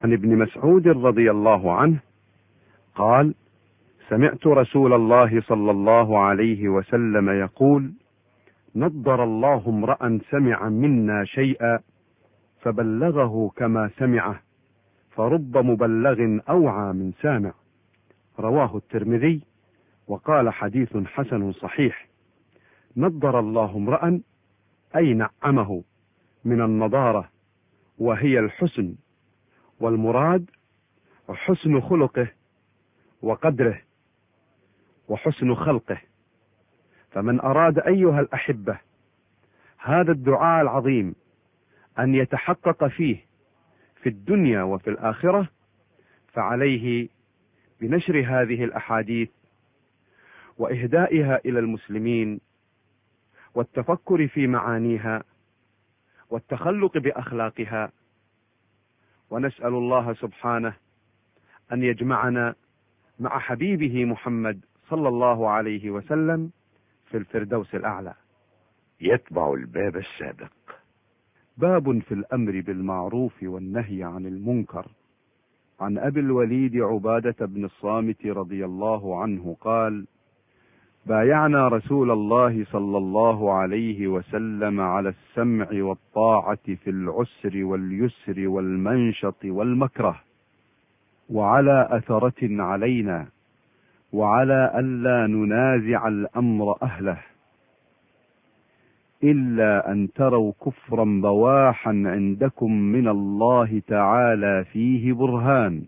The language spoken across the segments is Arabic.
عن ابن مسعود رضي الله عنه قال: سمعت رسول الله صلى الله عليه وسلم يقول: نضر الله امرأ سمع منا شيئا فبلغه كما سمعه، فرب مبلغ أوعى من سامع. رواه الترمذي وقال: حديث حسن صحيح. نضر الله امرأ أي نعمه، من النضارة وهي الحسن، والمراد حسن خلقه وقدره وحسن خلقه. فمن أراد أيها الأحبة هذا الدعاء العظيم أن يتحقق فيه في الدنيا وفي الآخرة، فعليه بنشر هذه الأحاديث وإهدائها إلى المسلمين، والتفكر في معانيها، والتخلق بأخلاقها. ونسأل الله سبحانه أن يجمعنا مع حبيبه محمد صلى الله عليه وسلم في الفردوس الأعلى. يتبع الباب السابق. باب في الأمر بالمعروف والنهي عن المنكر. عن أبي الوليد عبادة بن الصامت رضي الله عنه قال: بايعنا رسول الله صلى الله عليه وسلم على السمع والطاعة في العسر واليسر والمنشط والمكره، وعلى أثرة علينا، وعلى ألا ننازع الأمر أهله، إلا أن تروا كفرا بواحا عندكم من الله تعالى فيه برهان،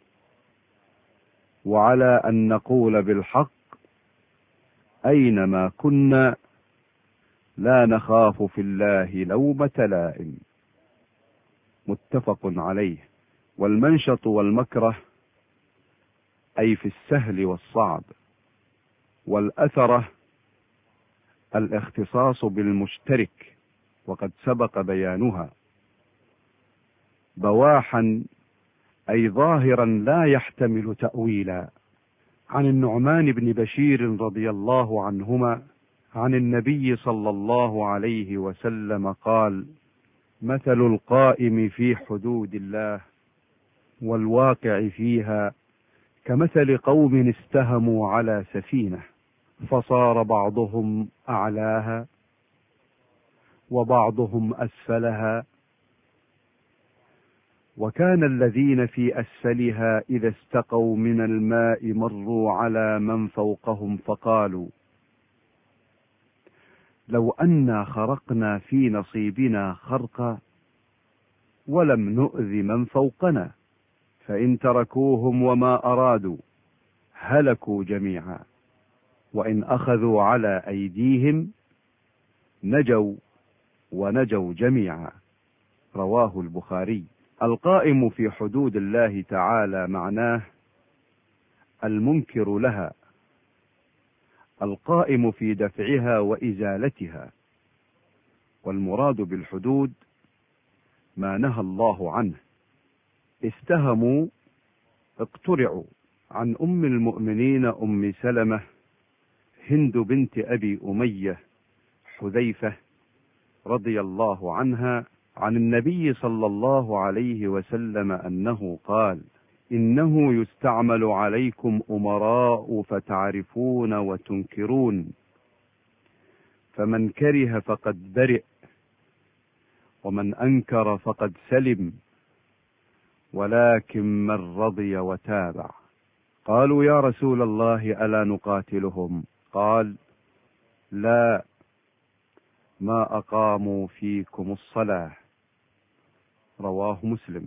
وعلى أن نقول بالحق أينما كنا، لا نخاف في الله لومة لائم. متفق عليه. والمنشط والمكره أي في السهل والصعب. والأثرة الاختصاص بالمشترك، وقد سبق بيانها. بواحا أي ظاهرا لا يحتمل تأويلا. عن النعمان بن بشير رضي الله عنهما عن النبي صلى الله عليه وسلم قال: مثل القائم في حدود الله والواقع فيها كمثل قوم استهموا على سفينة، فصار بعضهم أعلاها وبعضهم أسفلها، وكان الذين في أسفلها إذا استقوا من الماء مروا على من فوقهم فقالوا: لو أنا خرقنا في نصيبنا خرقا ولم نؤذ من فوقنا، فإن تركوهم وما أرادوا هلكوا جميعا، وإن أخذوا على أيديهم نجوا ونجوا جميعا. رواه البخاري. القائم في حدود الله تعالى معناه المنكر لها، القائم في دفعها وإزالتها. والمراد بالحدود ما نهى الله عنه. استهموا اقترعوا. عن أم المؤمنين أم سلمة هند بنت أبي أمية حذيفة رضي الله عنها عن النبي صلى الله عليه وسلم أنه قال: إنه يستعمل عليكم أمراء فتعرفون وتنكرون، فمن كره فقد برئ، ومن أنكر فقد سلم، ولكن من رضي وتابع. قالوا: يا رسول الله ألا نقاتلهم؟ قال: لا، ما أقاموا فيكم الصلاة. رواه مسلم.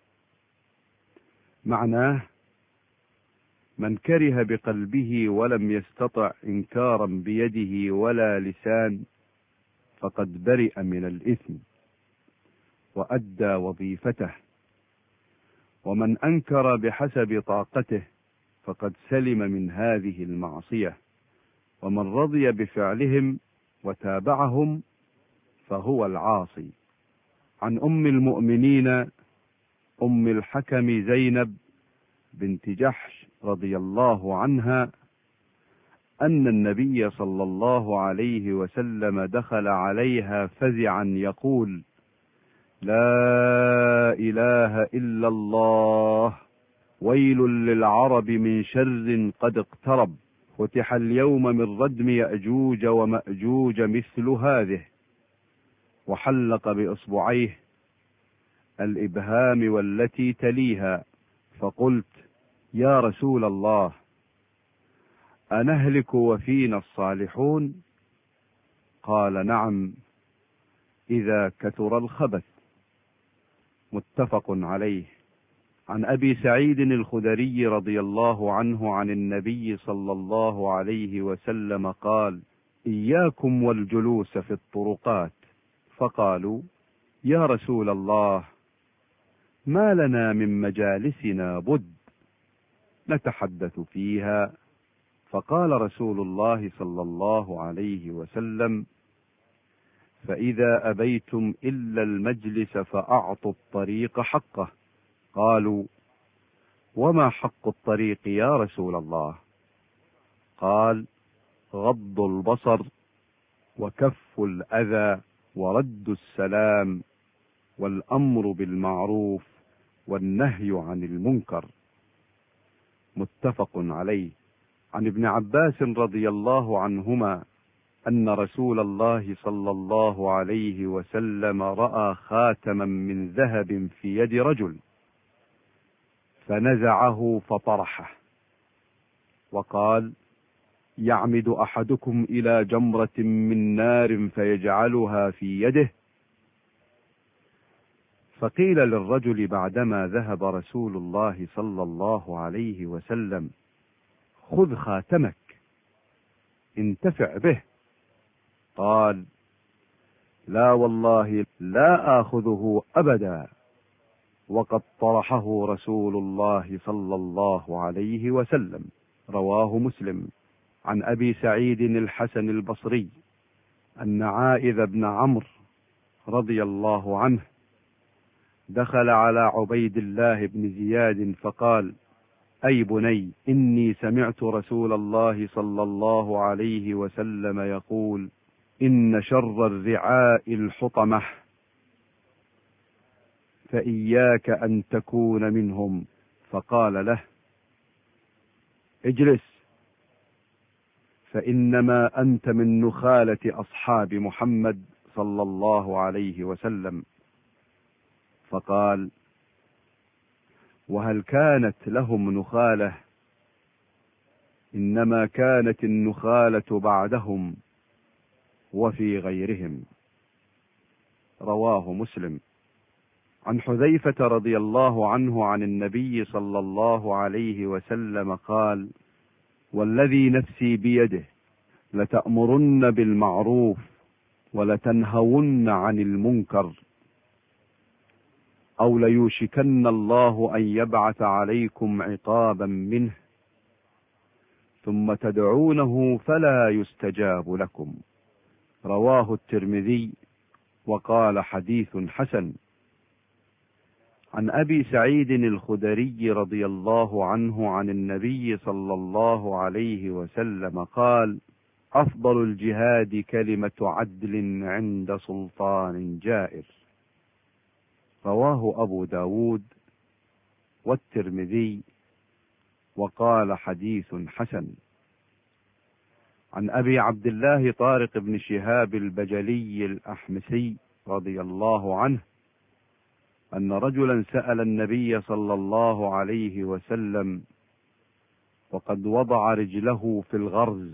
معناه من كره بقلبه ولم يستطع إنكارا بيده ولا لسان فقد برئ من الإثم وأدى وظيفته، ومن أنكر بحسب طاقته فقد سلم من هذه المعصية، ومن رضي بفعلهم وتابعهم فهو العاصي. عن أم المؤمنين أم الحكم زينب بنت جحش رضي الله عنها أن النبي صلى الله عليه وسلم دخل عليها فزعا يقول: لا إله إلا الله، ويل للعرب من شر قد اقترب، فتح اليوم من ردم يأجوج ومأجوج مثل هذه، وحلق بإصبعيه الإبهام والتي تليها، فقلت: يا رسول الله، أنهلك وفينا الصالحون؟ قال: نعم، إذا كثر الخبث. متفق عليه. عن أبي سعيد الخدري رضي الله عنه عن النبي صلى الله عليه وسلم قال: إياكم والجلوس في الطرقات. فقالوا: يا رسول الله، ما لنا من مجالسنا بد نتحدث فيها. فقال رسول الله صلى الله عليه وسلم: فإذا أبيتم إلا المجلس فأعطوا الطريق حقه. قالوا: وما حق الطريق يا رسول الله؟ قال: غض البصر، وكف الأذى، ورد السلام، والأمر بالمعروف، والنهي عن المنكر. متفق عليه. عن ابن عباس رضي الله عنهما أن رسول الله صلى الله عليه وسلم رأى خاتما من ذهب في يد رجل، فنزعه فطرحه، وقال: يعمد أحدكم إلى جمرة من نار فيجعلها في يده؟ فقيل للرجل بعدما ذهب رسول الله صلى الله عليه وسلم: خذ خاتمك، انتفع به. قال: لا والله لا آخذه أبدا، وقد طرحه رسول الله صلى الله عليه وسلم. رواه مسلم. عن أبي سعيد الحسن البصري أن عائذ بن عمرو رضي الله عنه دخل على عبيد الله بن زياد فقال: أي بني، إني سمعت رسول الله صلى الله عليه وسلم يقول: إن شر الرعاء الحطمة، فإياك أن تكون منهم. فقال له: اجلس، فإنما أنت من نخالة أصحاب محمد صلى الله عليه وسلم. فقال: وهل كانت لهم نخالة؟ إنما كانت النخالة بعدهم وفي غيرهم. رواه مسلم. عن حذيفة رضي الله عنه عن النبي صلى الله عليه وسلم قال: والذي نفسي بيده لتأمرن بالمعروف ولتنهون عن المنكر، أو ليوشكن الله أن يبعث عليكم عقابا منه، ثم تدعونه فلا يستجاب لكم. رواه الترمذي وقال: حديث حسن. عن أبي سعيد الخدري رضي الله عنه عن النبي صلى الله عليه وسلم قال: أفضل الجهاد كلمة عدل عند سلطان جائر. رواه أبو داود والترمذي وقال: حديث حسن. عن أبي عبد الله طارق بن شهاب البجلي الأحمسي رضي الله عنه أن رجلا سأل النبي صلى الله عليه وسلم وقد وضع رجله في الغرز: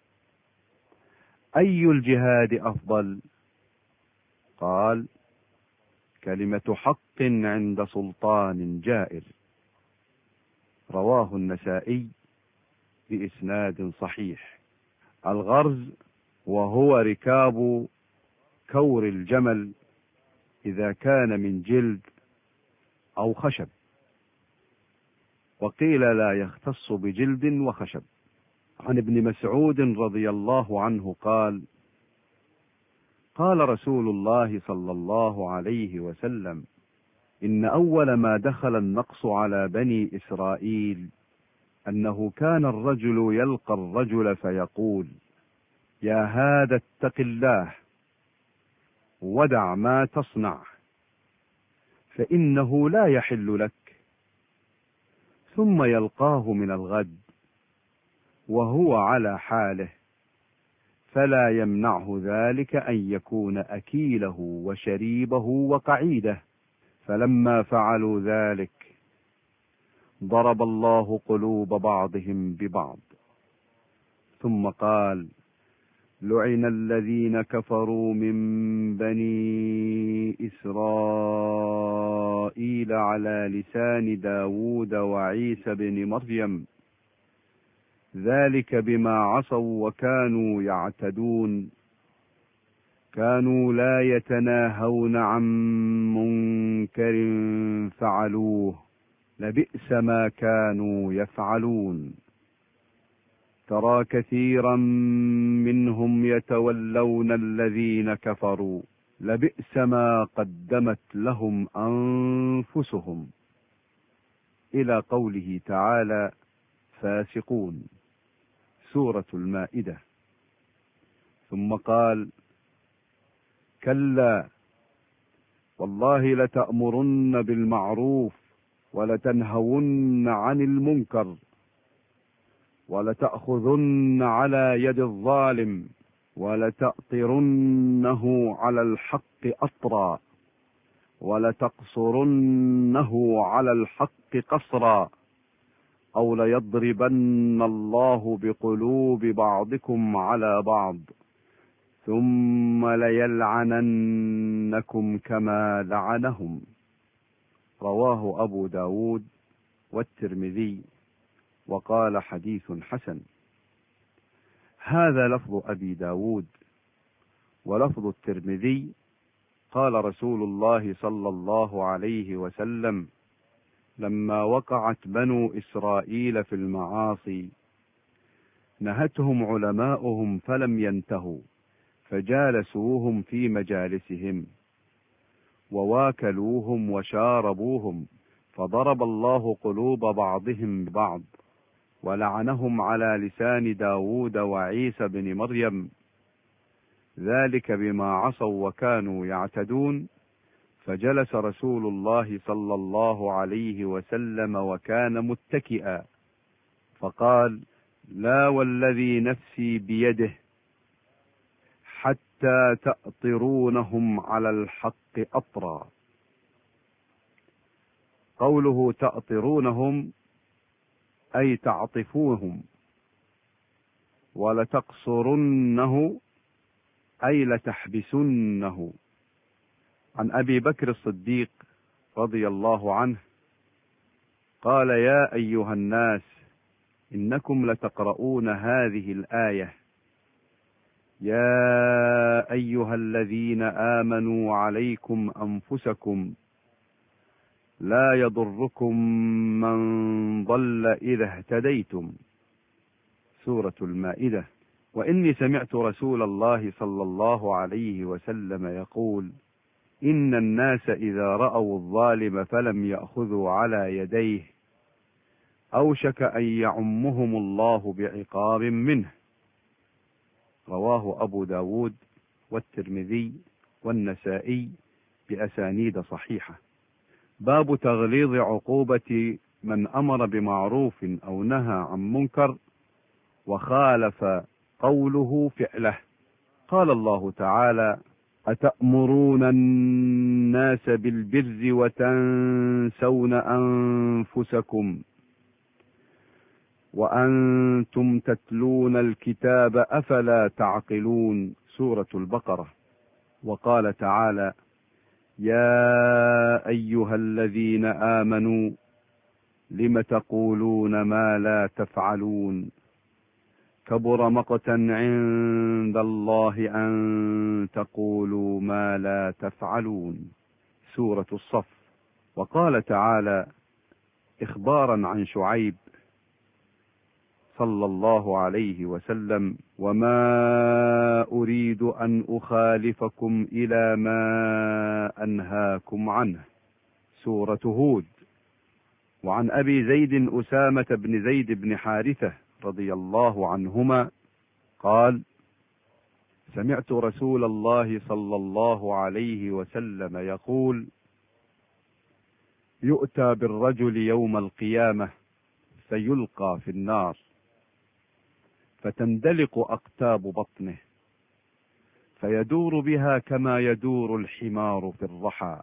أي الجهاد أفضل؟ قال: كلمة حق عند سلطان جائر. رواه النسائي بإسناد صحيح. الغرز وهو ركاب كور الجمل إذا كان من جلد أو خشب، وقيل لا يختص بجلد وخشب. عن ابن مسعود رضي الله عنه قال: قال رسول الله صلى الله عليه وسلم: إن أول ما دخل النقص على بني إسرائيل أنه كان الرجل يلقى الرجل فيقول: يا هذا اتق الله ودع ما تصنع، فإنه لا يحل لك، ثم يلقاه من الغد وهو على حاله، فلا يمنعه ذلك أن يكون أكيله وشريبه وقعيده. فلما فعلوا ذلك ضرب الله قلوب بعضهم ببعض، ثم قال: لعن الذين كفروا من بني إسرائيل على لسان داود وعيسى بن مريم، ذلك بما عصوا وكانوا يعتدون، كانوا لا يتناهون عن منكر فعلوه، لبئس ما كانوا يفعلون. ترى كثيرا منهم يتولون الذين كفروا، لبئس ما قدمت لهم أنفسهم، إلى قوله تعالى: فاسقون، سورة المائدة. ثم قال: كلا والله لتأمرن بالمعروف ولتنهون عن المنكر ولتأخذن على يد الظالم ولتأطرنه على الحق أطرا ولتقصرنه على الحق قصرا، أو ليضربن الله بقلوب بعضكم على بعض ثم ليلعننكم كما لعنهم. رواه أبو داود والترمذي وقال: حديث حسن. هذا لفظ أبي داود. ولفظ الترمذي: قال رسول الله صلى الله عليه وسلم: لما وقعت بنو إسرائيل في المعاصي نهتهم علماؤهم فلم ينتهوا، فجالسوهم في مجالسهم وواكلوهم وشاربوهم، فضرب الله قلوب بعضهم ببعض، ولعنهم على لسان داود وعيسى بن مريم، ذلك بما عصوا وكانوا يعتدون. فجلس رسول الله صلى الله عليه وسلم وكان متكئا، فقال: لا والذي نفسي بيده حتى تأطرونهم على الحق أطرا. قوله تأطرونهم أي تعطفوهم، ولتقصرنه أي لتحبسنه. عن أبي بكر الصديق رضي الله عنه قال: يا أيها الناس إنكم لتقرؤون هذه الآية: يا أيها الذين آمنوا عليكم أنفسكم لا يضركم من ضل إذا اهتديتم، سورة المائدة. وإني سمعت رسول الله صلى الله عليه وسلم يقول: إن الناس إذا رأوا الظالم فلم يأخذوا على يديه أوشك أن يعمهم الله بعقاب منه. رواه أبو داود والترمذي والنسائي بأسانيد صحيحة. باب تغليظ عقوبة من أمر بمعروف أو نهى عن منكر وخالف قوله فعله. قال الله تعالى: أتأمرون الناس بالبر وتنسون أنفسكم وأنتم تتلون الكتاب أفلا تعقلون، سورة البقرة. وقال تعالى: يا أيها الذين آمنوا لم تقولون ما لا تفعلون كبر مقتا عند الله أن تقولوا ما لا تفعلون، سورة الصف. وقال تعالى إخبارا عن شعيب صلى الله عليه وسلم: وما أريد أن أخالفكم إلى ما أنهاكم عنه، سورة هود. وعن أبي زيد أسامة بن زيد بن حارثة رضي الله عنهما قال: سمعت رسول الله صلى الله عليه وسلم يقول: يؤتى بالرجل يوم القيامة فيلقى في النار، فتندلق أقتاب بطنه، فيدور بها كما يدور الحمار في الرحى،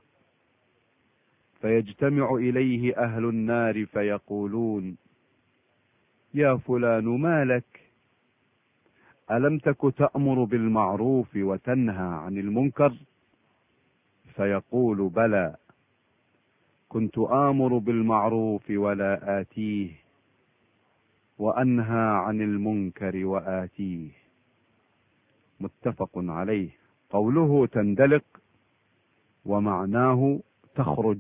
فيجتمع إليه أهل النار فيقولون: يا فلان ما لك؟ ألم تك تأمر بالمعروف وتنهى عن المنكر؟ فيقول: بلى، كنت آمر بالمعروف ولا آتيه، وأنهى عن المنكر وآتيه. متفق عليه. قوله تندلق ومعناه تخرج،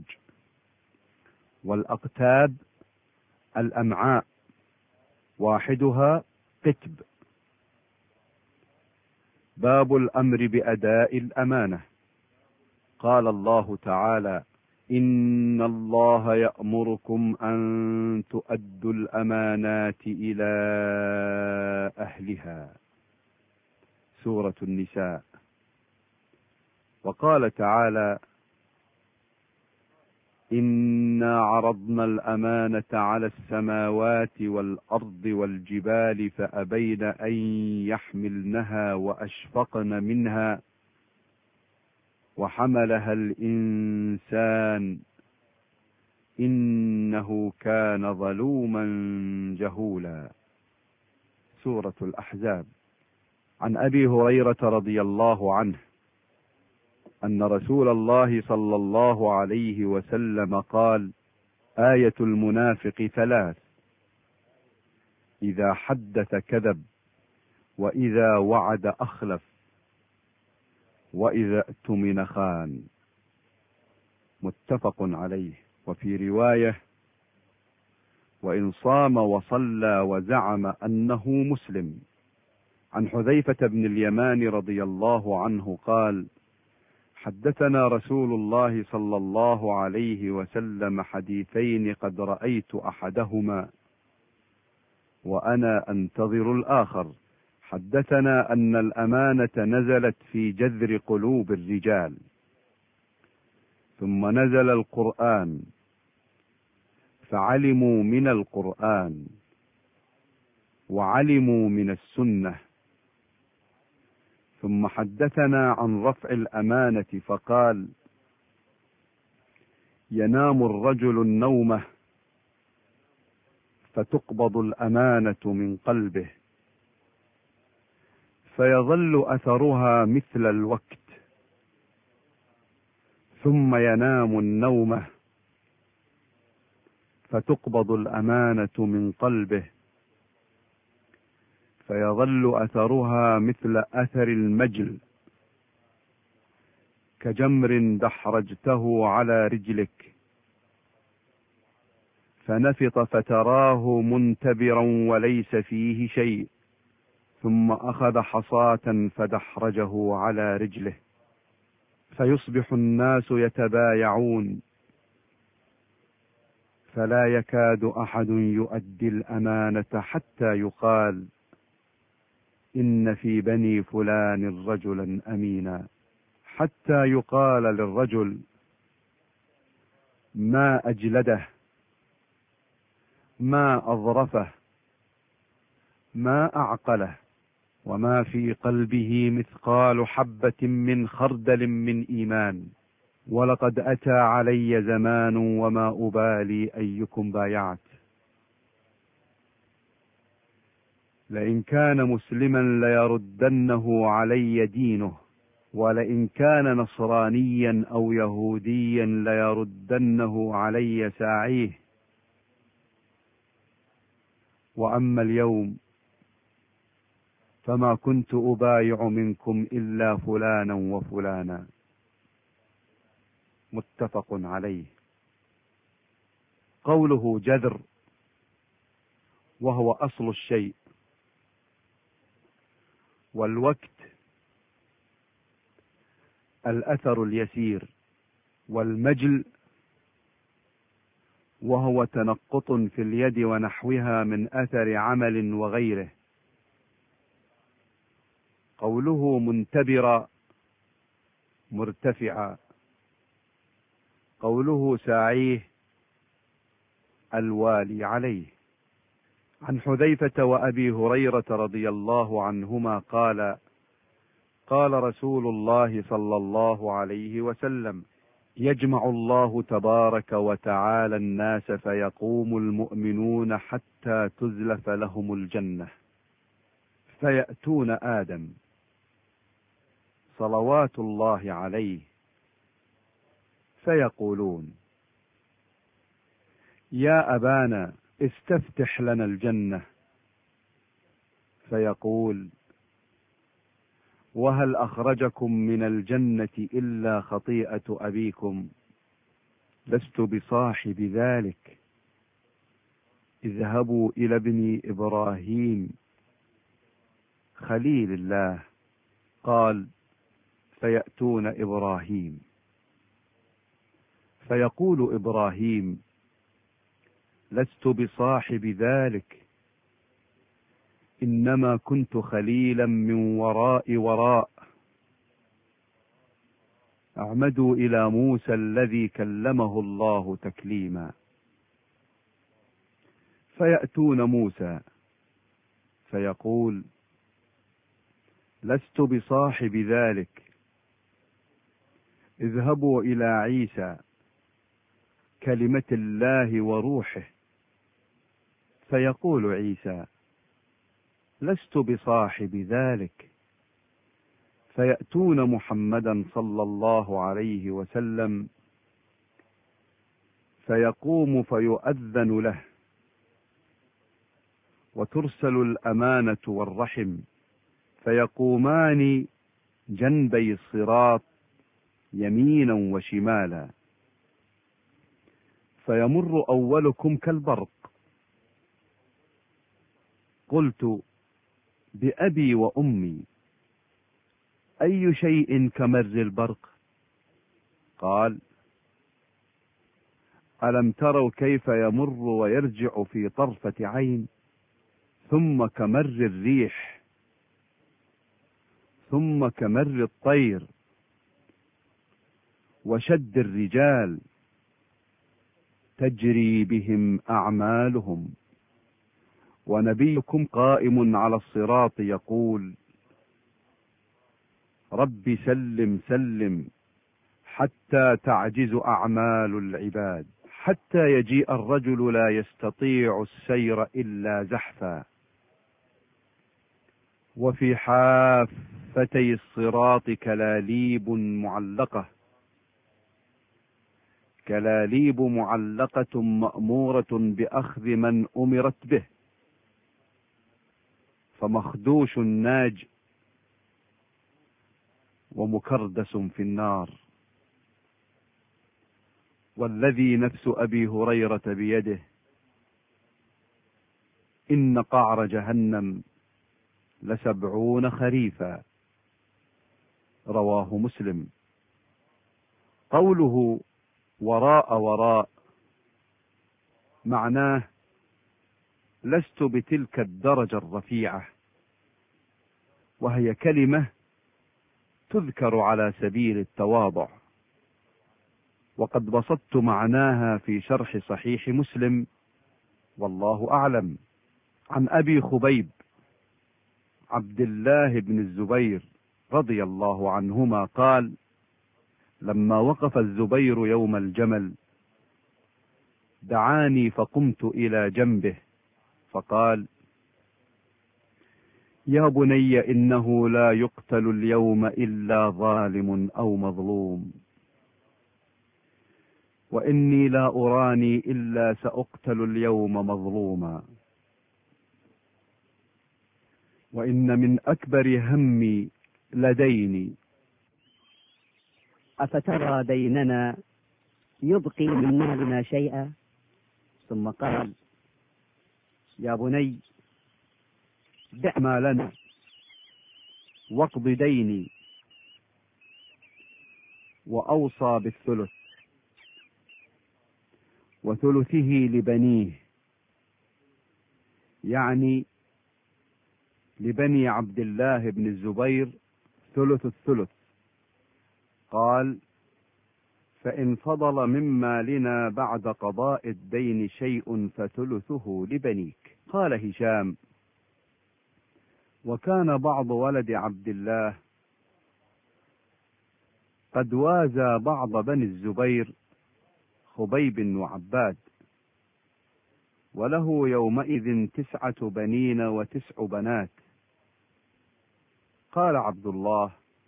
والأقتاب الأمعاء، واحدها قتب. باب الأمر بأداء الأمانة. قال الله تعالى: إن الله يأمركم أن تؤدوا الأمانات إلى أهلها. سورة النساء. وقال تعالى: إنا عرضنا الأمانة على السماوات والأرض والجبال فأبين أن يحملنها وأشفقن منها وحملها الإنسان إنه كان ظلوما جهولا. سورة الأحزاب. عن أبي هريرة رضي الله عنه أن رسول الله صلى الله عليه وسلم قال: آية المنافق ثلاث: إذا حدث كذب، وإذا وعد أخلف، وإذا اؤتمن خان. متفق عليه. وفي رواية: وإن صام وصلى وزعم أنه مسلم. عن حذيفة بن اليمان رضي الله عنه قال: حدثنا رسول الله صلى الله عليه وسلم حديثين قد رأيت أحدهما وأنا أنتظر الآخر. حدثنا أن الأمانة نزلت في جذر قلوب الرجال، ثم نزل القرآن فعلموا من القرآن وعلموا من السنة. ثم حدثنا عن رفع الأمانة فقال: ينام الرجل النومة فتقبض الأمانة من قلبه، فيظل أثرها مثل الوقت، ثم ينام النومة فتقبض الأمانة من قلبه، فيظل أثرها مثل أثر المجل، كجمر دحرجته على رجلك فنفط فتراه منتبرا وليس فيه شيء، ثم أخذ حصاة فدحرجه على رجله، فيصبح الناس يتبايعون فلا يكاد أحد يؤدي الأمانة حتى يقال: إن في بني فلان رجلا أمينا، حتى يقال للرجل: ما أجلده، ما أظرفه، ما أعقله، وما في قلبه مثقال حبة من خردل من إيمان، ولقد أتى علي زمان وما أبالي أيكم بايعت. لئن كان مسلما ليردنه علي دينه، ولئن كان نصرانيا أو يهوديا ليردنه علي ساعيه. وأما اليوم فما كنت أبايع منكم إلا فلانا وفلانا. متفق عليه. قوله جذر وهو أصل الشيء، والوقت الأثر اليسير، والمجل وهو تنقط في اليد ونحوها من أثر عمل وغيره. قوله منتبرا مرتفعا. قوله ساعيه الوالي عليه. عن حذيفة وأبي هريرة رضي الله عنهما قال: قال رسول الله صلى الله عليه وسلم: يجمع الله تبارك وتعالى الناس فيقوم المؤمنون حتى تزلف لهم الجنة، فيأتون آدم صلوات الله عليه فيقولون: يا أبانا استفتح لنا الجنة، فيقول: وهل أخرجكم من الجنة إلا خطيئة أبيكم؟ لست بصاحب ذلك، اذهبوا إلى ابن إبراهيم خليل الله. قال: فيأتون إبراهيم فيقول إبراهيم: لست بصاحب ذلك، إنما كنت خليلا من وراء. اعمدوا إلى موسى الذي كلمه الله تكليما. فيأتون موسى فيقول: لست بصاحب ذلك، اذهبوا إلى عيسى كلمة الله وروحه. فيقول عيسى: لست بصاحب ذلك. فيأتون محمدا صلى الله عليه وسلم فيقوم فيؤذن له، وترسل الأمانة والرحم، فيقومان جنبي الصراط يمينا وشمالا، فيمر أولكم كالبرق. قلت: بأبي وأمي، أي شيء كمر البرق؟ قال: ألم تروا كيف يمر ويرجع في طرفة عين، ثم كمر الريح، ثم كمر الطير، وشد الرجال، تجري بهم أعمالهم، ونبيكم قائم على الصراط يقول: رب سلم سلم، حتى تعجز أعمال العباد، حتى يجيء الرجل لا يستطيع السير إلا زحفا. وفي حافتي الصراط كلاليب معلقة مأمورة بأخذ من أمرت به، فمخدوش ناج ومكردس في النار. والذي نفس أبي هريرة بيده، إن قعر جهنم ل70 خريفا. رواه مسلم. قوله وراء معناه لست بتلك الدرجة الرفيعة، وهي كلمة تذكر على سبيل التواضع، وقد بسطت معناها في شرح صحيح مسلم، والله أعلم. عن أبي خبيب عبد الله بن الزبير رضي الله عنهما قال: لما وقف الزبير يوم الجمل دعاني فقمت إلى جنبه فقال: يا بني، إنه لا يقتل اليوم إلا ظالم أو مظلوم، وإني لا أراني إلا سأقتل اليوم مظلوما، وإن من أكبر همي لديني، أفترى ديننا يبقي من مالنا شيئا؟ ثم قال: يا بني، دع مالنا واقض ديني. وأوصى بالثلث، وثلثه لبنيه، يعني لبني عبد الله بن الزبير ثلث الثلث. قال: فإن فضل من مالنا بعد قضاء الدين شيء فثلثه لبنيك. قال هشام: وكان بعض ولد عبد الله قد وازى بعض بني الزبير خبيب وعباد، وله يومئذ 9 بنين و9 بنات. قال عبد الله: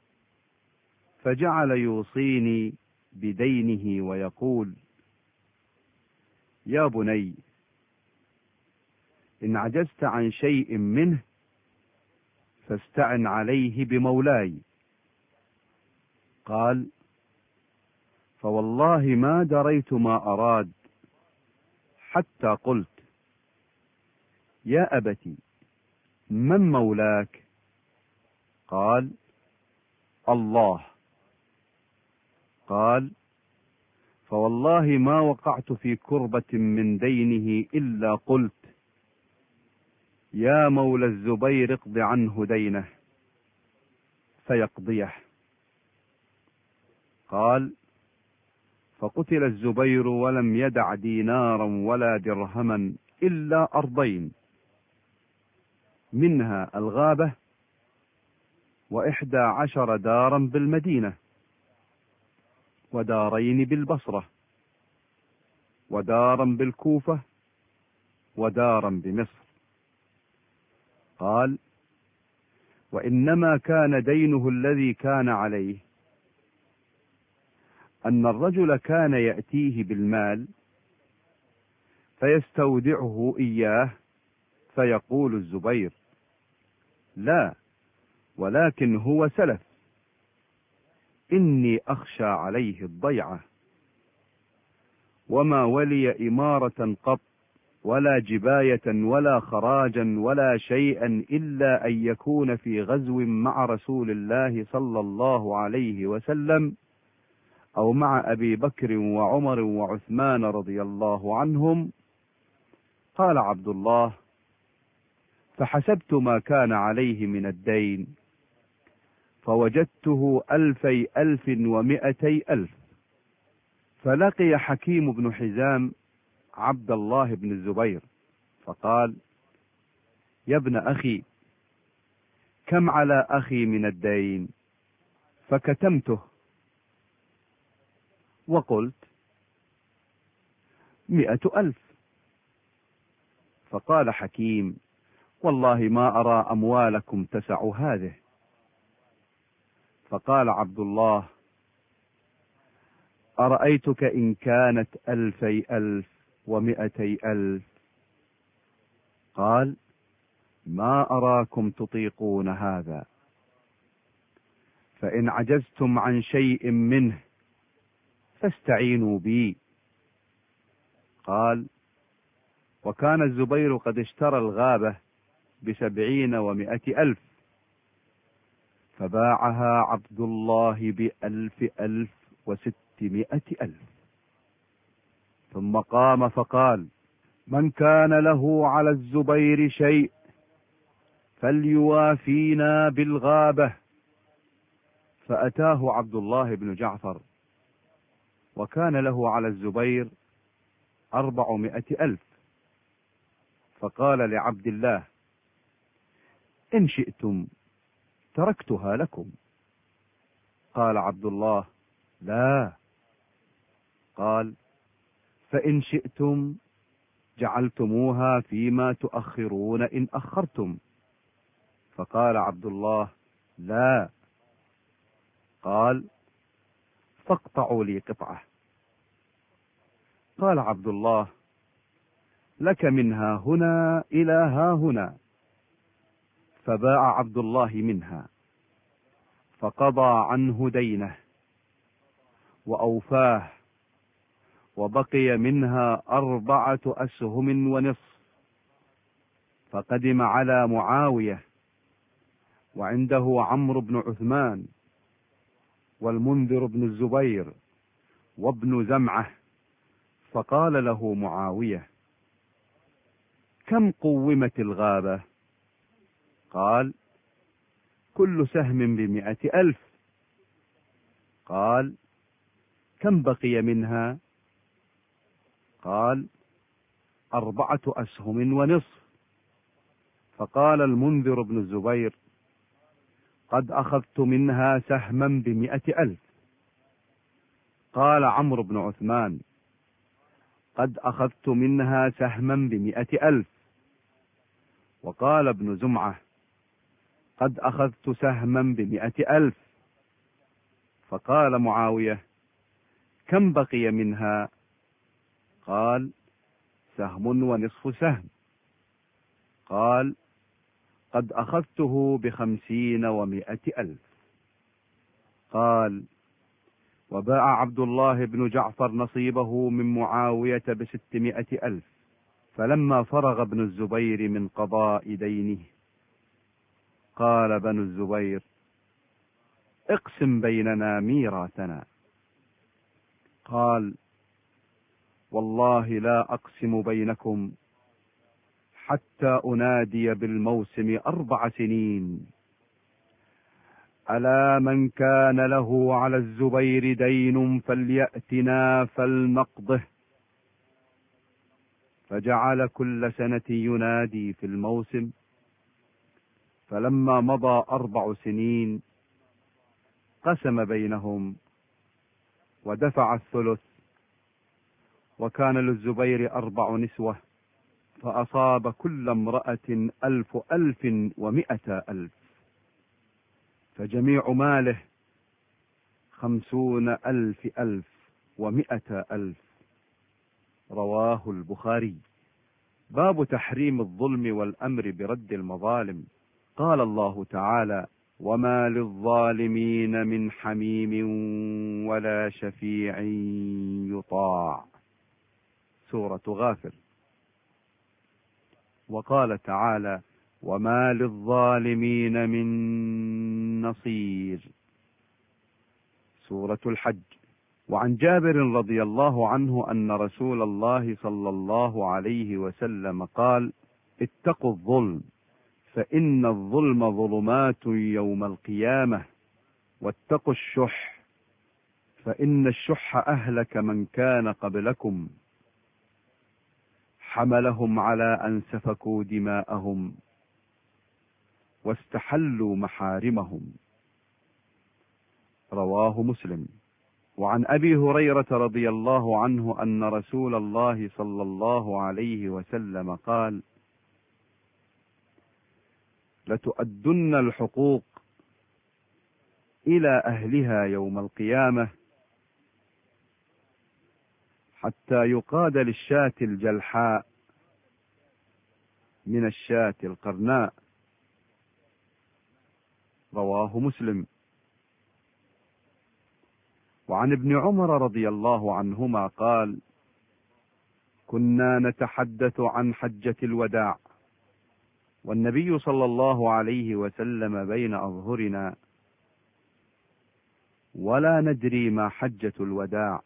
فجعل يوصيني بدينه ويقول: يا بني، إن عجزت عن شيء منه فاستعن عليه بمولاي. قال: فوالله ما دريت ما أراد حتى قلت: يا أبت، من مولاك؟ قال: الله. قال: فوالله ما وقعت في كربة من دينه إلا قلت: يا مولى الزبير اقض عنه دينه، فيقضيه. قال: فقتل الزبير ولم يدع دينارا ولا درهما إلا أرضين، منها الغابة، و11 دارا بالمدينة، ودارين بالبصرة، ودارا بالكوفة، ودارا بمصر. قال: وإنما كان دينه الذي كان عليه أن الرجل كان يأتيه بالمال فيستودعه إياه، فيقول الزبير: لا، ولكن هو سلف، إني أخشى عليه الضيعة. وما ولي إمارة قط، ولا جباية ولا خراجا ولا شيئا، إلا أن يكون في غزو مع رسول الله صلى الله عليه وسلم، أو مع أبي بكر وعمر وعثمان رضي الله عنهم. قال عبد الله: فحسبت ما كان عليه من الدين فوجدته 2,200 فلقي حكيم بن حزام عبد الله بن الزبير فقال: يا ابن أخي، كم على أخي من الدين؟ فكتمته وقلت: 100,000. فقال حكيم: والله ما أرى أموالكم تسع هذه. فقال عبد الله: أرأيتك إن كانت 2,000 و200,000؟ قال: ما أراكم تطيقون هذا، فإن عجزتم عن شيء منه فاستعينوا بي. قال: وكان الزبير قد اشترى الغابة 70 و100,000، فباعها عبد الله 1,600,000. ثم قام فقال: من كان له على الزبير شيء فليوافينا بالغابة. فأتاه عبد الله بن جعفر، وكان له على الزبير 400,000. فقال لعبد الله: إن شئتم تركتها لكم. قال عبد الله: لا. قال: فإن شئتم جعلتموها فيما تؤخرون إن أخرتم. فقال عبد الله: لا. قال: فاقطعوا لي قطعة. قال عبد الله: لك منها هنا إلى ها هنا. فباع عبد الله منها، فقضى عنه دينه وأوفاه، وبقي منها 4 أسهم ونصف. فقدم على معاوية، وعنده عمرو بن عثمان، والمنذر بن الزبير، وابن زمعة. فقال له معاوية: كم قومت الغابة؟ قال: كل سهم ب100,000. قال: كم بقي منها؟ قال: 4 أسهم ونصف. فقال المنذر بن الزبير: قد أخذت منها سهما ب100,000. قال عمرو بن عثمان: قد أخذت منها سهما ب100,000. وقال ابن زمعة: قد أخذت سهما ب100,000. فقال معاوية: كم بقي منها؟ قال: سهم ونصف سهم. قال: قد أخذته ب50 و100,000. قال: وباع عبد الله بن جعفر نصيبه من معاوية ب600,000. فلما فرغ ابن الزبير من قضاء دينه قال بنو الزبير: اقسم بيننا ميراثنا. قال: والله لا أقسم بينكم حتى أنادي بالموسم 4 سنين: ألا من كان له على الزبير دين فليأتنا فلنقضه. فجعل كل سنة ينادي في الموسم. فلما مضى 4 سنين قسم بينهم ودفع الثلث. وكان للزبير 4 نسوة، فأصاب كل امرأة 1,100,000. فجميع ماله 50,100,000. رواه البخاري. باب تحريم الظلم والأمر برد المظالم. قال الله تعالى: وما للظالمين من حميم ولا شفيع يطاع. سورة غافر. وقال تعالى: وما للظالمين من نصير. سورة الحج. وعن جابر رضي الله عنه أن رسول الله صلى الله عليه وسلم قال: اتقوا الظلم، فإن الظلم ظلمات يوم القيامة. واتقوا الشح، فإن الشح أهلك من كان قبلكم، حملهم على أن سفكوا دماءهم واستحلوا محارمهم. رواه مسلم. وعن أبي هريرة رضي الله عنه أن رسول الله صلى الله عليه وسلم قال: لتؤدن الحقوق إلى أهلها يوم القيامة، حتى يقاد للشاة الجلحاء من الشاة القرناء. رواه مسلم. وعن ابن عمر رضي الله عنهما قال: كنا نتحدث عن حجة الوداع والنبي صلى الله عليه وسلم بين أظهرنا، ولا ندري ما حجة الوداع،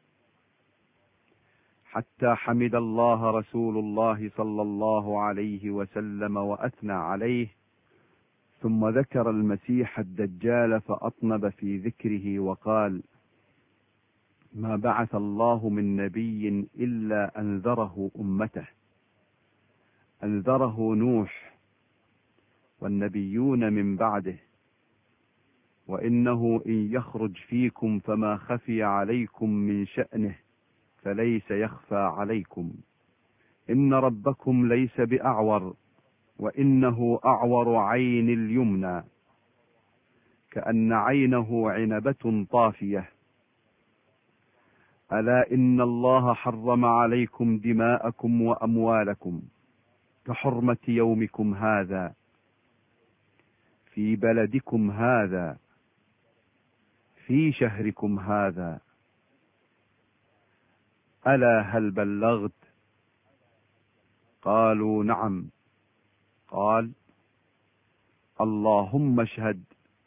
حتى حمد الله رسول الله صلى الله عليه وسلم وأثنى عليه، ثم ذكر المسيح الدجال فأطنب في ذكره وقال: ما بعث الله من نبي إلا أنذره أمته. أنذره نوح والنبيون من بعده، وإنه إن يخرج فيكم فما خفي عليكم من شأنه فليس يخفى عليكم. إن ربكم ليس بأعور، وإنه أعور عين اليمنى، كأن عينه عنبة طافية. ألا إن الله حرم عليكم دماءكم وأموالكم كحرمة يومكم هذا في بلدكم هذا في شهركم هذا. ألا هل بلغت؟ قالوا: نعم. قال: اللهم اشهد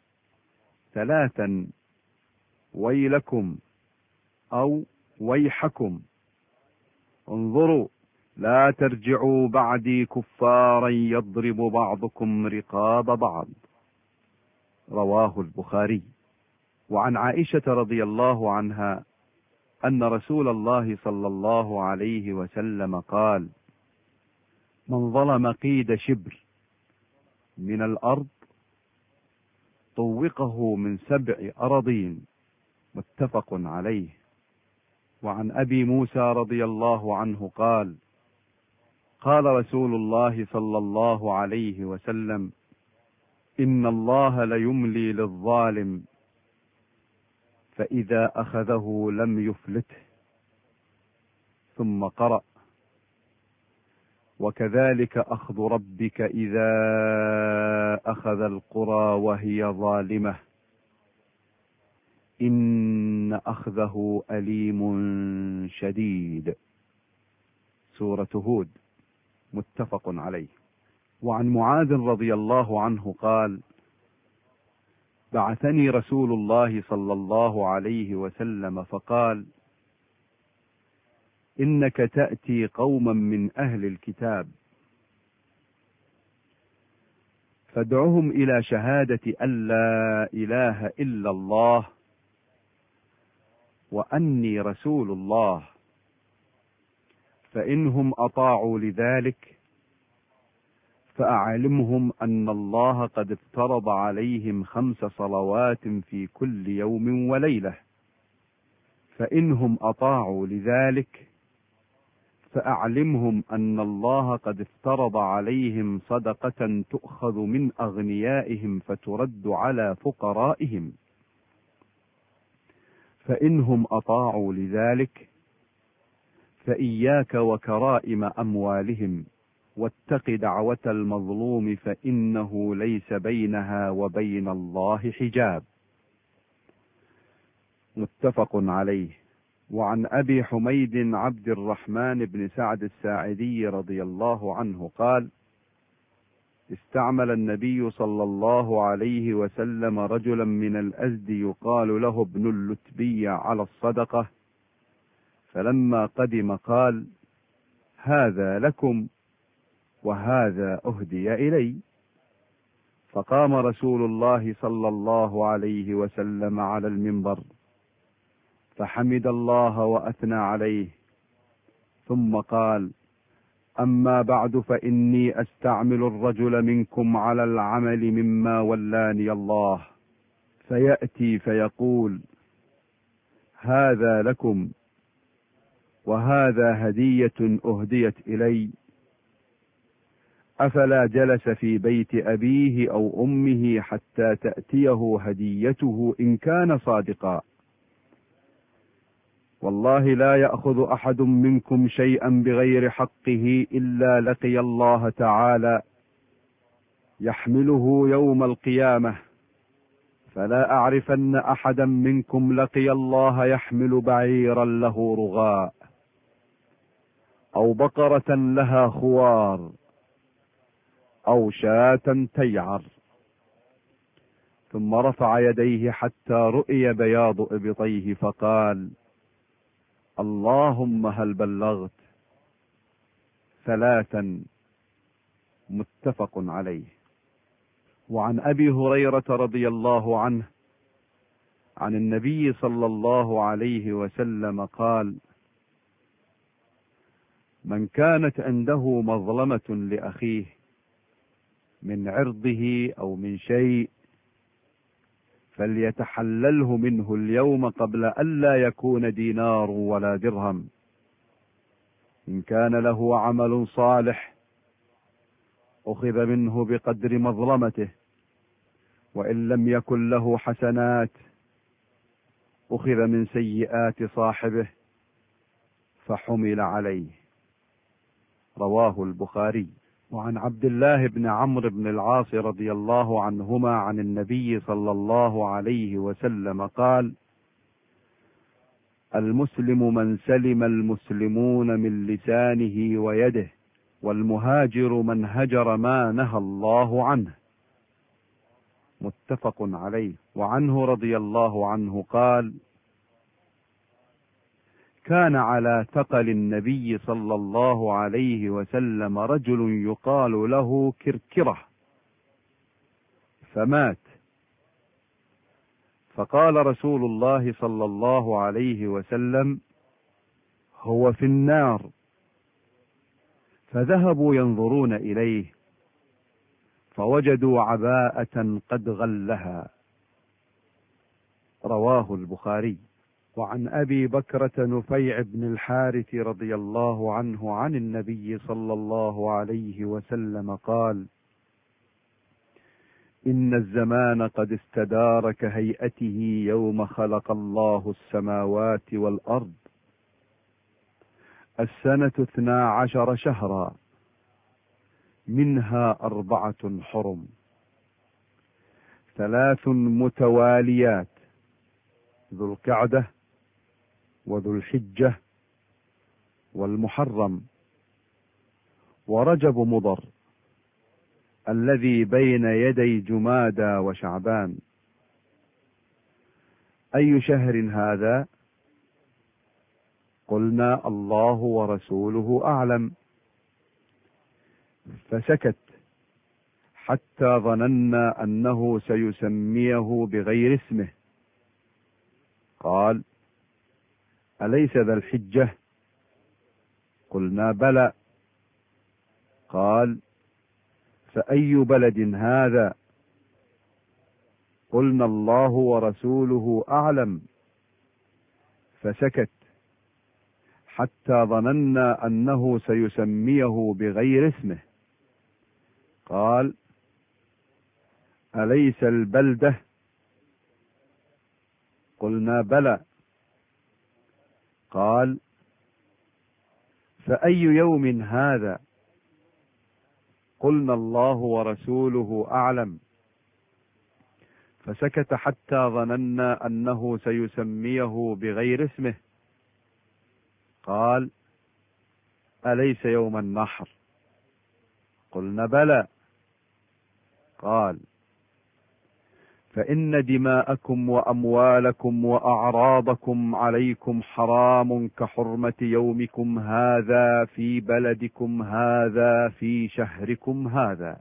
3: ويلكم أو ويحكم، انظروا لا ترجعوا بعدي كفارا يضرب بعضكم رقاب بعض. رواه البخاري. وعن عائشة رضي الله عنها أن رسول الله صلى الله عليه وسلم قال: من ظلم قيد شبر من الأرض طوقه من 7 أراضين. متفق عليه. وعن أبي موسى رضي الله عنه قال: قال رسول الله صلى الله عليه وسلم: إن الله ليملي للظالم فإذا أخذه لم يفلته. ثم قرأ: وكذلك أخذ ربك إذا أخذ القرى وهي ظالمة إن أخذه أليم شديد. سورة هود. متفق عليه. وعن معاذ رضي الله عنه قال: بعثني رسول الله صلى الله عليه وسلم فقال: إنك تأتي قوما من أهل الكتاب فادعهم إلى شهادة أن لا إله إلا الله وأني رسول الله، فإنهم أطاعوا لذلك فأعلمهم أن الله قد افترض عليهم 5 صلوات في كل يوم وليلة، فإنهم أطاعوا لذلك فأعلمهم أن الله قد افترض عليهم صدقة تؤخذ من أغنيائهم فترد على فقرائهم، فإنهم أطاعوا لذلك فإياك وكرائم أموالهم، واتق دعوة المظلوم فإنه ليس بينها وبين الله حجاب. متفق عليه. وعن أبي حميد عبد الرحمن بن سعد الساعدي رضي الله عنه قال: استعمل النبي صلى الله عليه وسلم رجلا من الأزد يقال له ابن اللتبي على الصدقة، فلما قدم قال: هذا لكم وهذا أهدي إلي. فقام رسول الله صلى الله عليه وسلم على المنبر فحمد الله وأثنى عليه، ثم قال: أما بعد فإني أستعمل الرجل منكم على العمل مما ولاني الله، فيأتي فيقول: هذا لكم وهذا هدية أهديت إلي، أفلا جلس في بيت أبيه أو أمه حتى تأتيه هديته إن كان صادقا؟ والله لا يأخذ أحد منكم شيئا بغير حقه إلا لقي الله تعالى يحمله يوم القيامة، فلا أعرفن أحدا منكم لقي الله يحمل بعيرا له رغاء أو بقرة لها خوار أو شاة تيعر. ثم رفع يديه حتى رؤي بياض إبطيه فقال: اللهم هل بلغت؟ 3. متفق عليه. وعن أبي هريرة رضي الله عنه عن النبي صلى الله عليه وسلم قال: من كانت عنده مظلمة لأخيه من عرضه أو من شيء فليتحلله منه اليوم قبل أن لا يكون دينار ولا درهم. إن كان له عمل صالح أخذ منه بقدر مظلمته، وإن لم يكن له حسنات أخذ من سيئات صاحبه فحمل عليه. رواه البخاري. وعن عبد الله بن عمرو بن العاص رضي الله عنهما عن النبي صلى الله عليه وسلم قال: المسلم من سلم المسلمون من لسانه ويده، والمهاجر من هجر ما نهى الله عنه. متفق عليه. وعنه رضي الله عنه قال: كان على ثقل النبي صلى الله عليه وسلم رجل يقال له كركرة فمات، فقال رسول الله صلى الله عليه وسلم: هو في النار. فذهبوا ينظرون إليه فوجدوا عباءة قد غلها. رواه البخاري. وعن أبي بكرة نفيع بن الحارث رضي الله عنه عن النبي صلى الله عليه وسلم قال: إن الزمان قد استدار كهيئته يوم خلق الله السماوات والأرض. السنة 12 شهرا، منها 4 حرم، 3 متواليات: ذو القعدة وذو الحجة والمحرم ورجب مضر الذي بين يدي جمادى وشعبان. أي شهر هذا؟ قلنا: الله ورسوله أعلم. فسكت حتى ظننا أنه سيسميه بغير اسمه. قال: أليس ذا الحجة؟ قلنا: بلى. قال: فأي بلد هذا؟ قلنا: الله ورسوله أعلم. فسكت حتى ظننا أنه سيسميه بغير اسمه. قال: أليس البلدة؟ قلنا: بلى. قال: فأي يوم هذا؟ قلنا: الله ورسوله أعلم. فسكت حتى ظننا أنه سيسميه بغير اسمه. قال: أليس يوم النحر؟ قلنا: بلى. قال: فإن دماءكم وأموالكم وأعراضكم عليكم حرام كحرمة يومكم هذا في بلدكم هذا في شهركم هذا،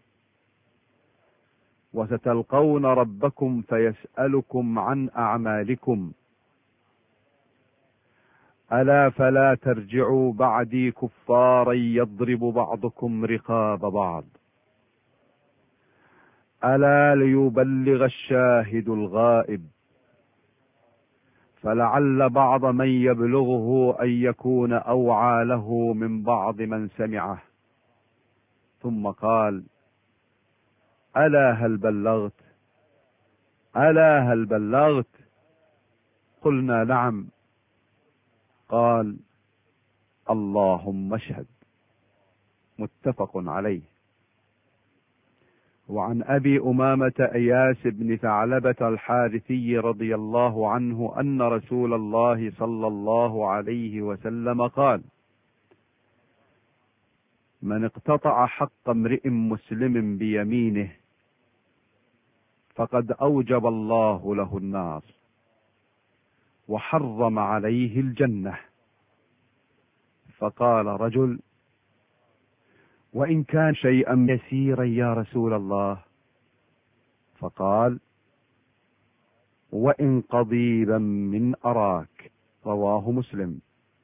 وستلقون ربكم فيسألكم عن أعمالكم. ألا فلا ترجعوا بعدي كفارا يضرب بعضكم رقاب بعض. ألا ليبلغ الشاهد الغائب، فلعل بعض من يبلغه أن يكون أوعى له من بعض من سمعه. ثم قال: ألا هل بلغت؟ ألا هل بلغت؟ قلنا: نعم. قال: اللهم اشهد. متفق عليه. وعن أبي أمامة إياس بن ثعلبة الحارثي رضي الله عنه أن رسول الله صلى الله عليه وسلم قال: من اقتطع حق امرئ مسلم بيمينه فقد أوجب الله له النار وحرم عليه الجنة. فقال رجل: وإن كان شيئا يسيرا يا رسول الله؟ فقال: وإن قضيبا من أراك. رواه مسلم.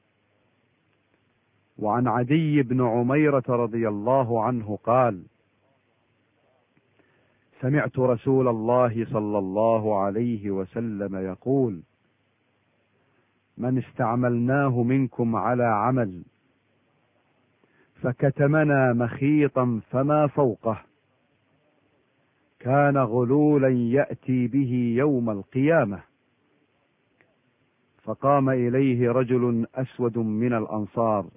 وعن عدي بن عميرة رضي الله عنه قال: سمعت رسول الله صلى الله عليه وسلم يقول: من استعملناه منكم على عمل فكتمنا مخيطا فما فوقه كان غلولا يأتي به يوم القيامة. فقام إليه رجل أسود من الأنصار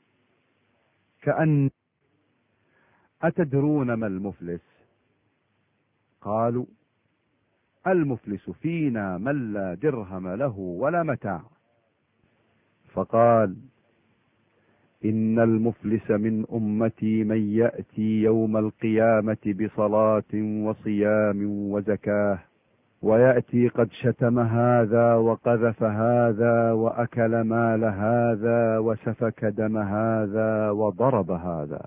كأن: أتدرون ما المفلس؟ قالوا: المفلس فينا من لا درهم له ولا متاع. فقال: إن المفلس من أمتي من يأتي يوم القيامة بصلاة وصيام وزكاة، ويأتي قد شتم هذا وقذف هذا وأكل مال هذا وسفك دم هذا وضرب هذا،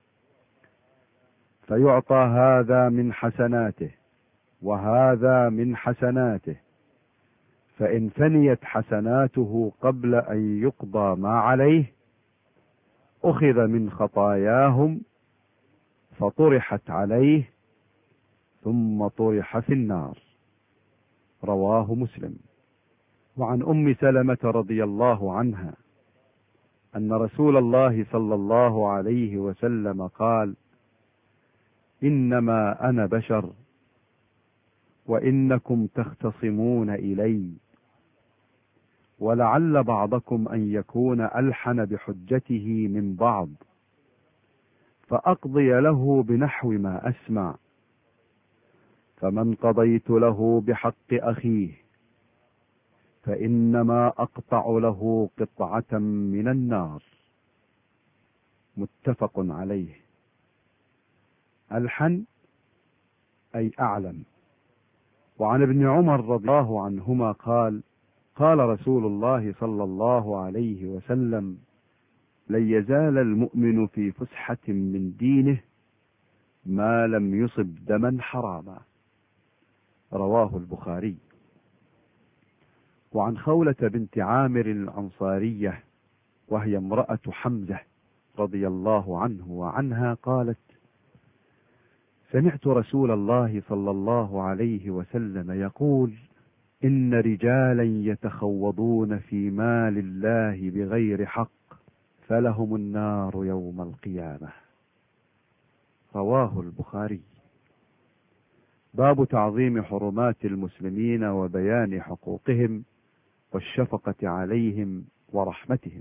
فيعطى هذا من حسناته وهذا من حسناته، فإن فنيت حسناته قبل أن يقضى ما عليه أخذ من خطاياهم فطرحت عليه ثم طرح في النار. رواه مسلم. وعن أم سلمة رضي الله عنها أن رسول الله صلى الله عليه وسلم قال: إنما أنا بشر وإنكم تختصمون إلي، ولعل بعضكم أن يكون ألحن بحجته من بعض، فأقضي له بنحو ما أسمع، فمن قضيت له بحق أخيه فإنما أقطع له قطعة من النار. متفق عليه. ألحن أي أعلم. وعن ابن عمر رضي الله عنهما قال: قال رسول الله صلى الله عليه وسلم: لن يزال المؤمن في فسحة من دينه ما لم يصب دما حراما. رواه البخاري. وعن خولة بنت عامر الأنصارية وهي امرأة حمزة رضي الله عنه وعنها قالت: سمعت رسول الله صلى الله عليه وسلم يقول: إن رجالا يتخوضون في مال الله بغير حق فلهم النار يوم القيامة. رواه البخاري. باب تعظيم حرمات المسلمين وبيان حقوقهم والشفقة عليهم ورحمتهم.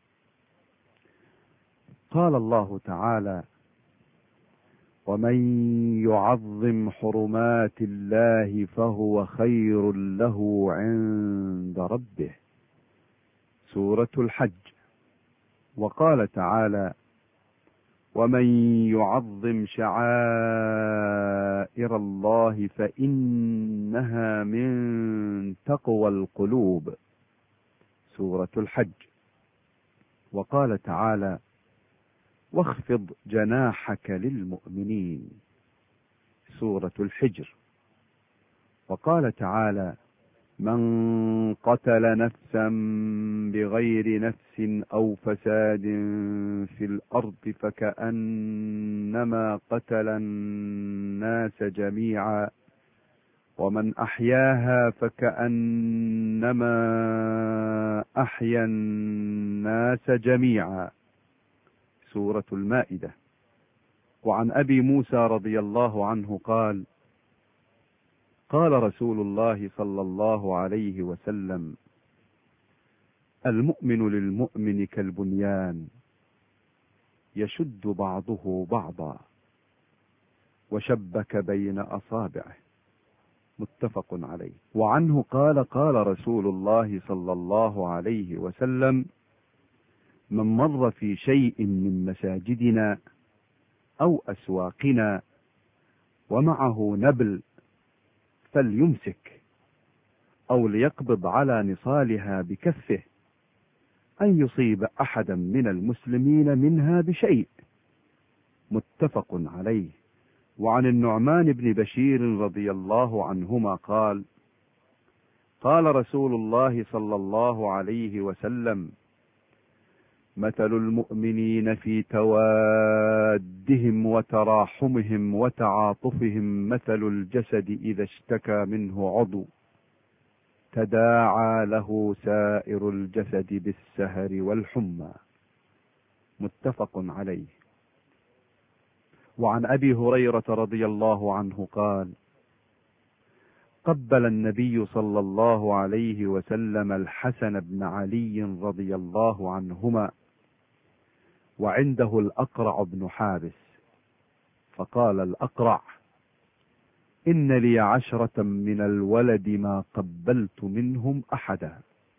قال الله تعالى: ومن يعظم حرمات الله فهو خير له عند ربه. سورة الحج. وقال تعالى: ومن يعظم شعائر الله فإنها من تقوى القلوب. سورة الحج. وقال تعالى: واخفض جناحك للمؤمنين. سورة الحجر. وقال تعالى: من قتل نفسا بغير نفس أو فساد في الأرض فكأنما قتل الناس جميعا ومن أحياها فكأنما أحيا الناس جميعا. سورة المائدة. وعن أبي موسى رضي الله عنه قال: قال رسول الله صلى الله عليه وسلم: المؤمن للمؤمن كالبنيان يشد بعضه بعضا وشبك بين أصابعه. متفق عليه. وعنه قال: قال رسول الله صلى الله عليه وسلم: من مر في شيء من مساجدنا أو أسواقنا ومعه نبل فليمسك أو ليقبض على نصالها بكفه أن يصيب أحدا من المسلمين منها بشيء. متفق عليه. وعن النعمان بن بشير رضي الله عنهما قال: قال رسول الله صلى الله عليه وسلم: مثل المؤمنين في توادهم وتراحمهم وتعاطفهم مثل الجسد إذا اشتكى منه عضو تداعى له سائر الجسد بالسهر والحمى. متفق عليه. وعن أبي هريرة رضي الله عنه قال: قبل النبي صلى الله عليه وسلم الحسن بن علي رضي الله عنهما وعنده الأقرع بن حابس، فقال الأقرع: إن لي 10 من الولد ما قبلت منهم أحدا.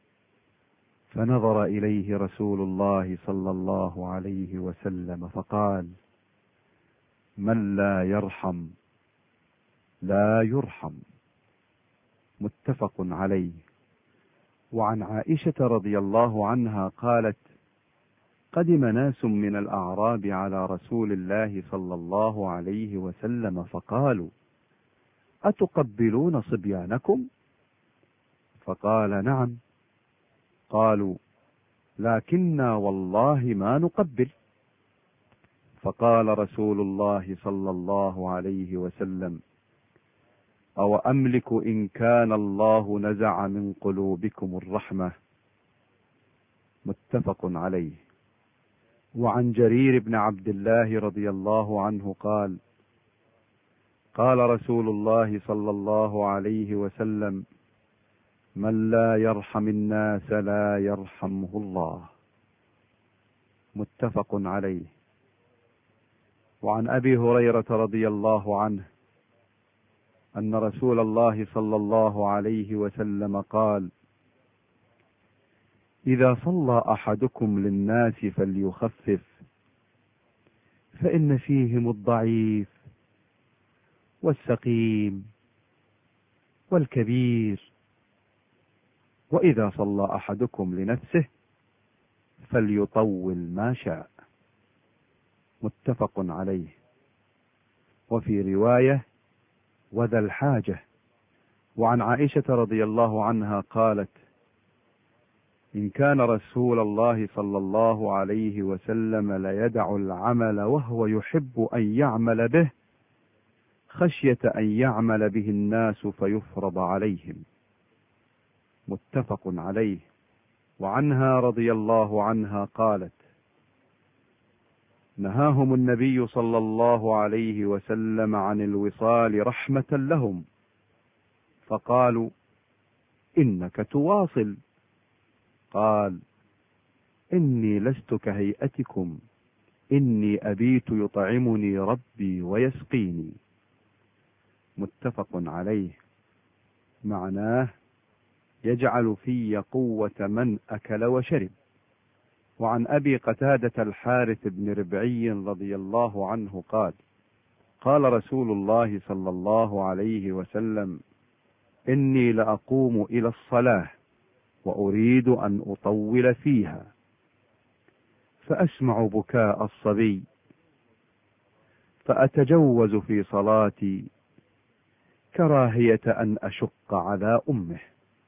فنظر إليه رسول الله صلى الله عليه وسلم فقال: من لا يرحم لا يرحم. متفق عليه. وعن عائشة رضي الله عنها قالت: قدم ناس من الأعراب على رسول الله صلى الله عليه وسلم فقالوا: أتقبلون صبيانكم؟ فقال نعم. قالوا لكنا والله ما نقبل. فقال رسول الله صلى الله عليه وسلم أو أملك إن كان الله نزع من قلوبكم الرحمة. متفق عليه. وعن جرير بن عبد الله رضي الله عنه قال قال رسول الله صلى الله عليه وسلم من لا يرحم الناس لا يرحمه الله. متفق عليه. وعن أبي هريرة رضي الله عنه أن رسول الله صلى الله عليه وسلم قال إذا صلى أحدكم للناس فليخفف فإن فيهم الضعيف والسقيم والكبير، وإذا صلى أحدكم لنفسه فليطول ما شاء. متفق عليه. وفي رواية وذا الحاجة. وعن عائشة رضي الله عنها قالت إن كان رسول الله صلى الله عليه وسلم ليدع العمل وهو يحب أن يعمل به خشية أن يعمل به الناس فيفرض عليهم. متفق عليه. وعنها رضي الله عنها قالت نهاهم النبي صلى الله عليه وسلم عن الوصال رحمة لهم، فقالوا إنك تواصل. قال إني لست كهيئتكم، إني أبيت يطعمني ربي ويسقيني. متفق عليه. معناه يجعل في قوة من أكل وشرب. وعن أبي قتادة الحارث بن ربعي رضي الله عنه قال قال رسول الله صلى الله عليه وسلم إني لأقوم إلى الصلاة وأريد أن أطول فيها فأسمع بكاء الصبي فأتجوز في صلاتي كراهية أن أشق على أمه.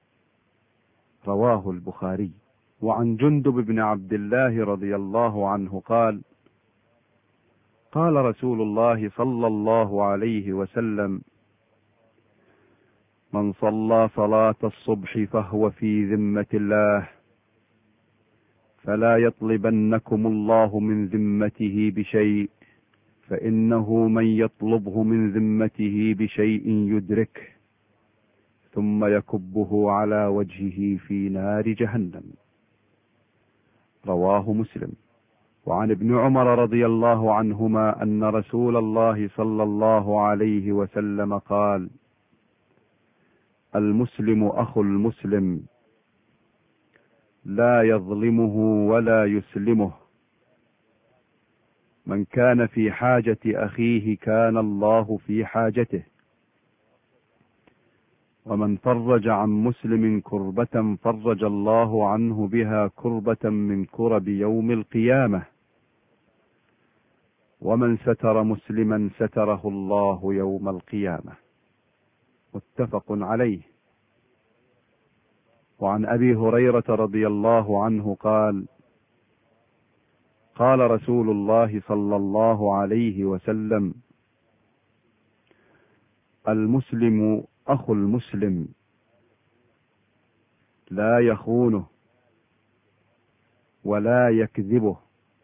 رواه البخاري. وعن جندب بن عبد الله رضي الله عنه قال قال رسول الله صلى الله عليه وسلم من صلى صلاة الصبح فهو في ذمة الله فلا يطلبنكم الله من ذمته بشيء، فإنه من يطلبه من ذمته بشيء يدركه ثم يكبه على وجهه في نار جهنم. رواه مسلم. وعن ابن عمر رضي الله عنهما أن رسول الله صلى الله عليه وسلم قال المسلم أخو المسلم لا يظلمه ولا يسلمه، من كان في حاجة أخيه كان الله في حاجته، ومن فرج عن مسلم كربة فرج الله عنه بها كربة من كرب يوم القيامة، ومن ستر مسلما ستره الله يوم القيامة. متفق عليه. وعن أبي هريرة رضي الله عنه قال قال رسول الله صلى الله عليه وسلم المسلم أخو المسلم لا يخونه ولا يكذبه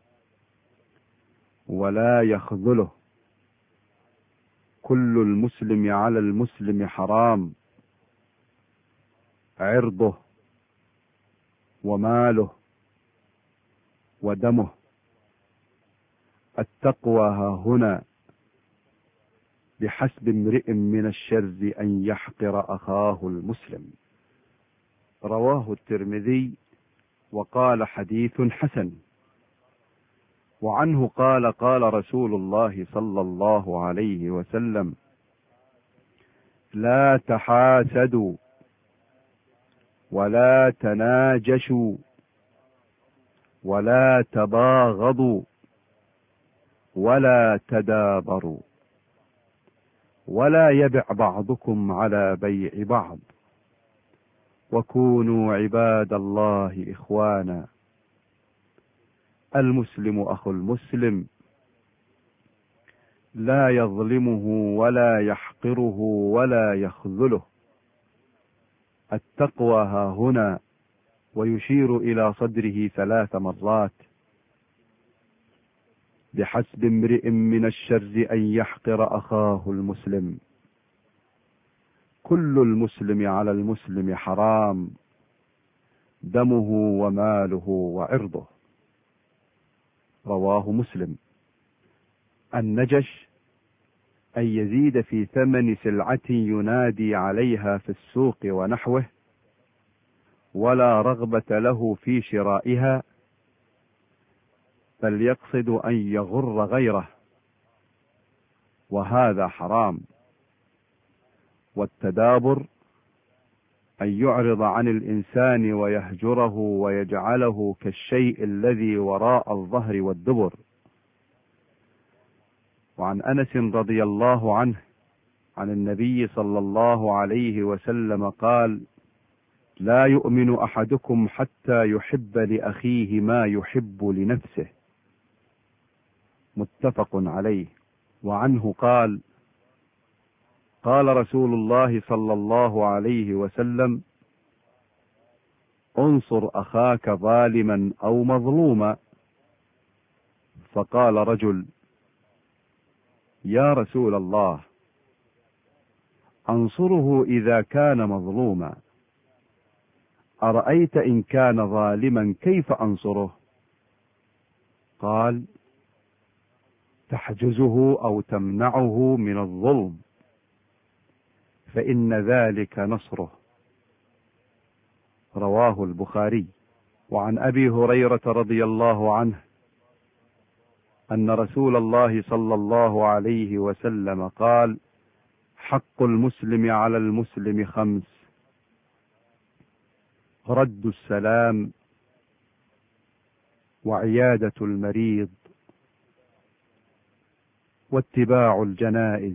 ولا يخذله، كل المسلم على المسلم حرام، عرضه وماله ودمه. التقوى هاهنا بحسب امرئ من الشر أن يحقر أخاه المسلم. رواه الترمذي وقال حديث حسن. وعنه قال قال رسول الله صلى الله عليه وسلم لا تحاسدوا ولا تناجشوا ولا تباغضوا ولا تدابروا، ولا يبع بعضكم على بيع بعض، وكونوا عباد الله إخوانا. المسلم أخو المسلم، لا يظلمه ولا يحقره ولا يخذله. التقوى ها هنا، ويشير إلى صدره 3 مرات. بحسب امرئ من الشر أن يحقر أخاه المسلم. كل المسلم على المسلم حرام، دمه وماله وعرضه. رواه مسلم. النجش أن يزيد في ثمن سلعة ينادي عليها في السوق ونحوه، ولا رغبة له في شرائها، بل يقصد أن يغر غيره، وهذا حرام. والتدابر أن يعرض عن الإنسان ويهجره ويجعله كالشيء الذي وراء الظهر والدبر. وعن أنس رضي الله عنه عن النبي صلى الله عليه وسلم قال: لا يؤمن أحدكم حتى يحب لأخيه ما يحب لنفسه. متفق عليه. وعنه قال: قال رسول الله صلى الله عليه وسلم: انصر أخاك ظالما أو مظلوما. فقال رجل: يا رسول الله، أنصره إذا كان مظلوما، أرأيت إن كان ظالما كيف أنصره؟ قال: تحجزه أو تمنعه من الظلم، فإن ذلك نصره. رواه البخاري. وعن أبي هريرة رضي الله عنه أن رسول الله صلى الله عليه وسلم قال: حق المسلم على المسلم 5: رد السلام، وعيادة المريض، واتباع الجنائز،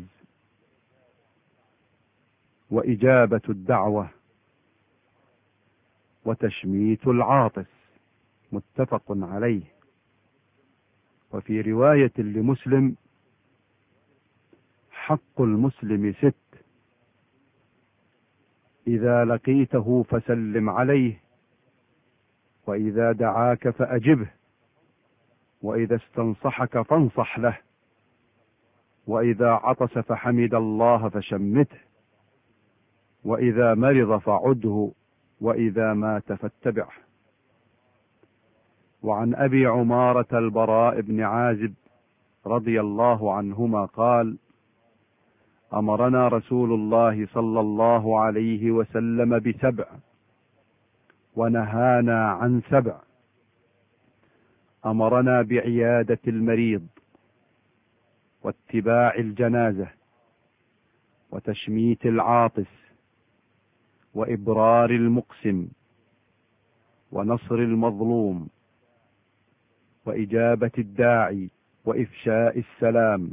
وإجابة الدعوة، وتشميت العاطس. متفق عليه. وفي رواية لمسلم: حق المسلم 6: إذا لقيته فسلم عليه، وإذا دعاك فأجبه، وإذا استنصحك فانصح له، وإذا عطس فحمد الله فشمته، وإذا مرض فعده، وإذا مات فاتبعه. وعن أبي عمارة البراء بن عازب رضي الله عنهما قال: أمرنا رسول الله صلى الله عليه وسلم ب7 ونهانا عن 7. أمرنا بعيادة المريض، واتباع الجنازة، وتشميت العاطس، وإبرار المقسم، ونصر المظلوم، وإجابة الداعي، وإفشاء السلام.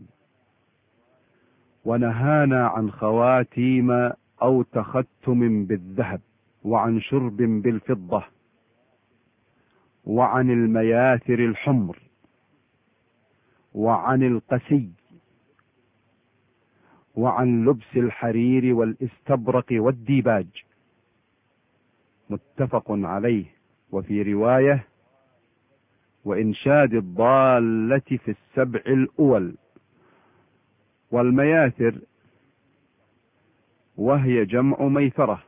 ونهانا عن خواتيم أو تختم بالذهب، وعن شرب بالفضة، وعن المياثر الحمر، وعن القسي، وعن لبس الحرير والاستبرق والديباج. متفق عليه. وفي رواية: وإنشاد الضالة في 7 الأول. والمياثر وهي جمع ميثرة،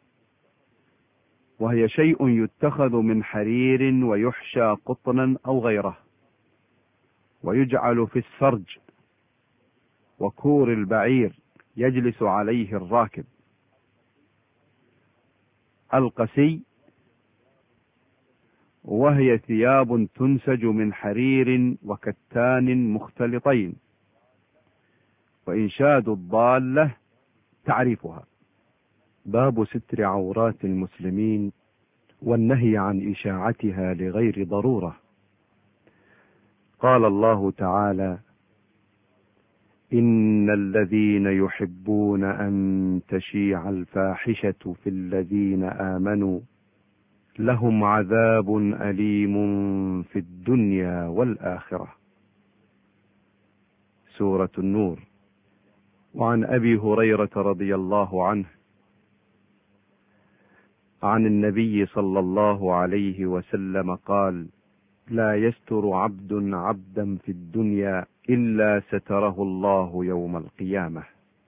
وهي شيء يتخذ من حرير ويحشى قطنا أو غيره، ويجعل في السرج وكور البعير يجلس عليه الراكب. القسي وهي ثياب تنسج من حرير وكتان مختلطين. وإنشاد الضالة تعريفها: باب ستر عورات المسلمين والنهي عن إشاعتها لغير ضرورة. قال الله تعالى: إن إن الذين يحبون أن تشيع الفاحشة في الذين آمنوا لهم عذاب أليم في الدنيا والآخرة. سورة النور. وعن أبي هريرة رضي الله عنه عن النبي صلى الله عليه وسلم قال: لا يستر عبد عبدا في الدنيا إلا ستره الله يوم القيامة.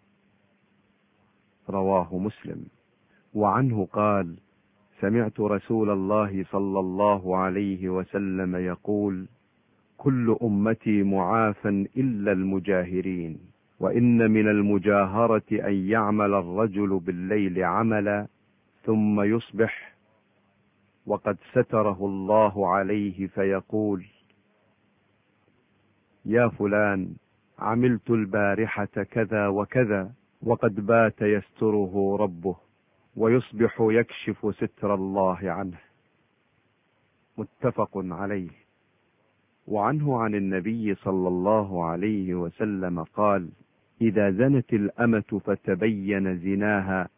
رواه مسلم. وعنه قال: سمعت رسول الله صلى الله عليه وسلم يقول: كل أمتي معافى إلا المجاهرين، وإن من المجاهرة أن يعمل الرجل بالليل عملا ثم يصبح وقد ستره الله عليه فيقول: يا فلان، عملت البارحة كذا وكذا، وقد بات يستره ربه، ويصبح يكشف ستر الله عنه. متفق عليه. وعنه عن النبي صلى الله عليه وسلم قال: إذا زنت الأمة فتبين زناها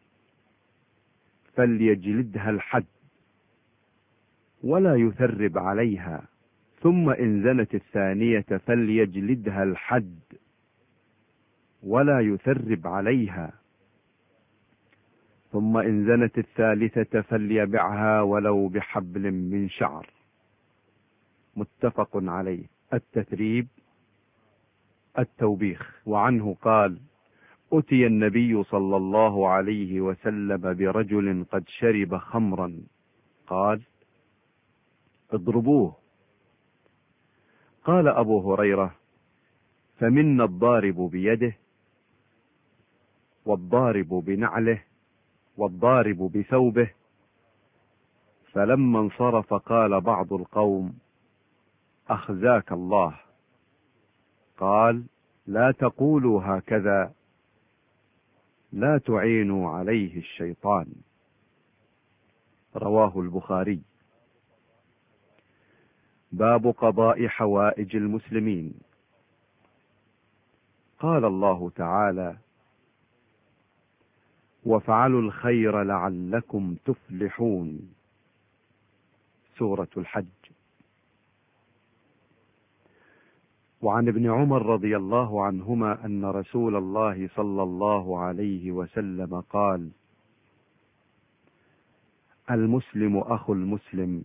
فليجلدها الحد ولا يثرب عليها، ثم إن زنت الثانية فليجلدها الحد ولا يثرب عليها، ثم إن زنت الثالثة فليبعها ولو بحبل من شعر. متفق عليه. التثريب التوبيخ. وعنه قال: أتي النبي صلى الله عليه وسلم برجل قد شرب خمرا، قال: اضربوه. قال أبو هريرة: فمنا الضارب بيده، والضارب بنعله، والضارب بثوبه. فلما انصرف قال بعض القوم: أخزاك الله. قال: لا تقولوا هكذا، لا تعينوا عليه الشيطان. رواه البخاري. باب قضاء حوائج المسلمين. قال الله تعالى: وافعلوا الخير لعلكم تفلحون. سورة الحج. وعن ابن عمر رضي الله عنهما أن رسول الله صلى الله عليه وسلم قال: المسلم أخو المسلم،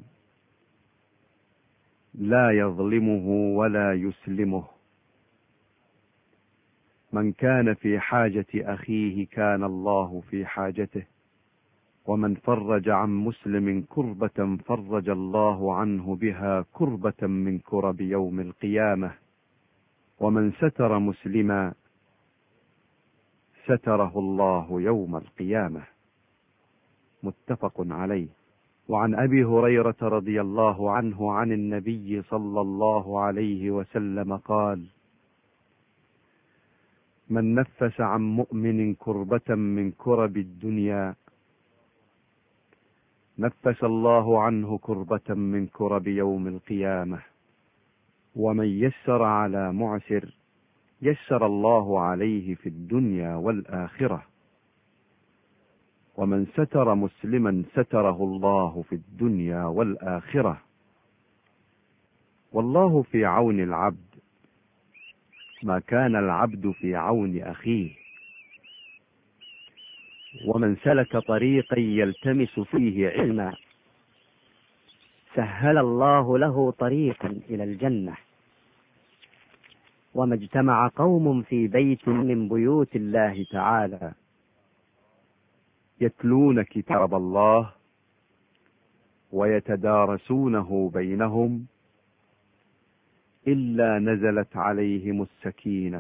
لا يظلمه ولا يسلمه. من كان في حاجة أخيه كان الله في حاجته، ومن فرج عن مسلم كربة فرج الله عنه بها كربة من كرب يوم القيامة، ومن ستر مسلما ستره الله يوم القيامة. متفق عليه. وعن أبي هريرة رضي الله عنه عن النبي صلى الله عليه وسلم قال: من نفس عن مؤمن كربة من كرب الدنيا نفس الله عنه كربة من كرب يوم القيامة، ومن يسر على معسر يسر الله عليه في الدنيا والآخرة، ومن ستر مسلما ستره الله في الدنيا والآخرة. والله في عون العبد ما كان العبد في عون أخيه. ومن سلك طريقا يلتمس فيه علما سهل الله له طريقا إلى الجنة. وما اجتمع قوم في بيت من بيوت الله تعالى يتلون كتاب الله ويتدارسونه بينهم إلا نزلت عليهم السكينة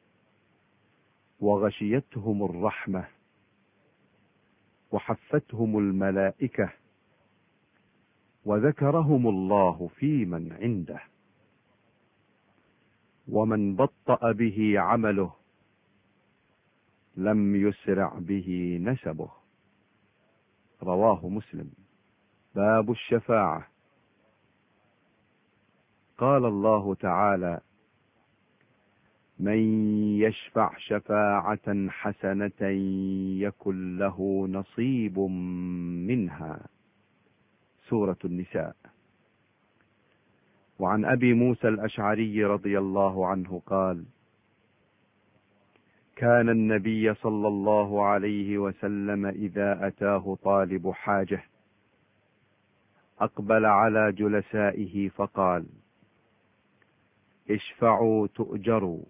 وغشيتهم الرحمة وحفتهم الملائكة وذكرهم الله في من عنده. ومن بطأ به عمله لم يسرع به نسبه. رواه مسلم. باب الشفاعة. قال الله تعالى: من يشفع شفاعة حسنة يكن له نصيب منها. سورة النساء. وعن أبي موسى الأشعري رضي الله عنه قال: كان النبي صلى الله عليه وسلم إذا أتاه طالب حاجة أقبل على جلسائه فقال: اشفعوا تؤجروا،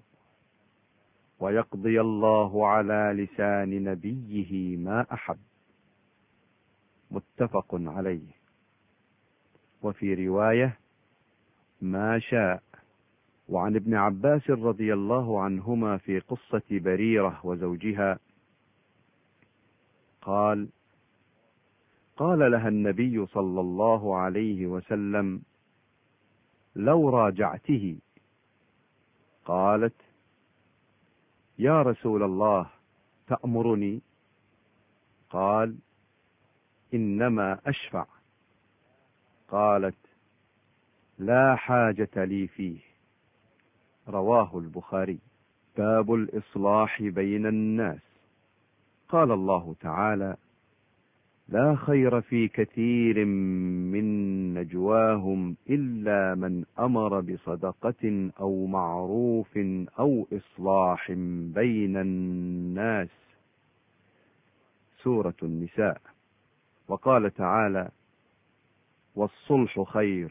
ويقضي الله على لسان نبيه ما أحب. متفق عليه. وفي رواية: ما شاء. وعن ابن عباس رضي الله عنهما في قصة بريرة وزوجها قال: قال لها النبي صلى الله عليه وسلم: لو راجعته. قالت: يا رسول الله تأمرني؟ قال: إنما أشفع. قالت: لا حاجة لي فيه. رواه البخاري. باب الإصلاح بين الناس. قال الله تعالى: لا خير في كثير من نجواهم إلا من أمر بصدقة أو معروف أو إصلاح بين الناس. سورة النساء. وقال تعالى: والصلح خير.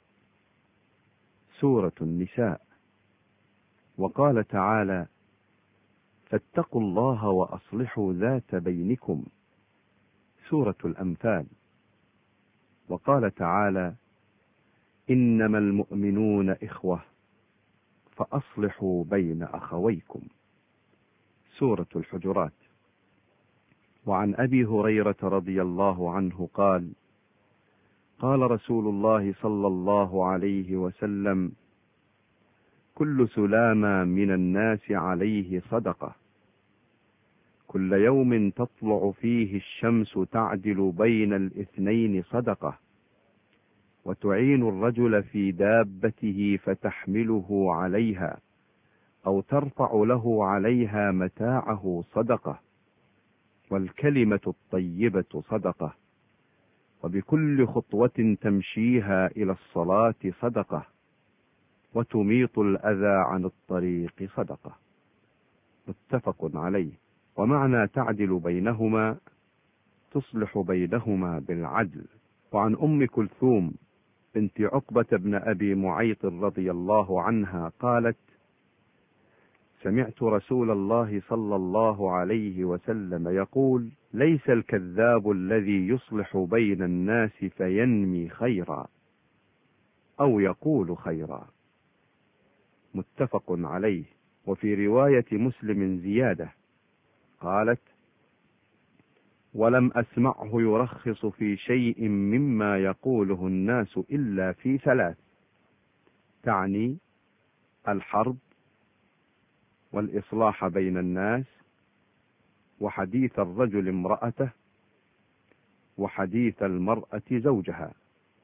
سورة النساء. وقال تعالى: فاتقوا الله وأصلحوا ذات بينكم. سورة الأنفال. وقال تعالى: إنما المؤمنون إخوة فأصلحوا بين أخويكم. سورة الحجرات. وعن أبي هريرة رضي الله عنه قال: قال رسول الله صلى الله عليه وسلم: كل سلامة من الناس عليه صدقة، كل يوم تطلع فيه الشمس تعدل بين الاثنين صدقة، وتعين الرجل في دابته فتحمله عليها أو ترفع له عليها متاعه صدقة، والكلمة الطيبة صدقة، وبكل خطوة تمشيها إلى الصلاة صدقة، وتميط الأذى عن الطريق صدقة. متفق عليه. ومعنى تعدل بينهما تصلح بينهما بالعدل. وعن أم كلثوم بنت عقبة بن أبي معيط رضي الله عنها قالت: سمعت رسول الله صلى الله عليه وسلم يقول: ليس الكذاب الذي يصلح بين الناس فينمي خيرا أو يقول خيرا. متفق عليه. وفي رواية مسلم زيادة قالت: ولم أسمعه يرخص في شيء مما يقوله الناس إلا في ثلاث، تعني الحرب، والإصلاح بين الناس، وحديث الرجل امرأته، وحديث المرأة زوجها.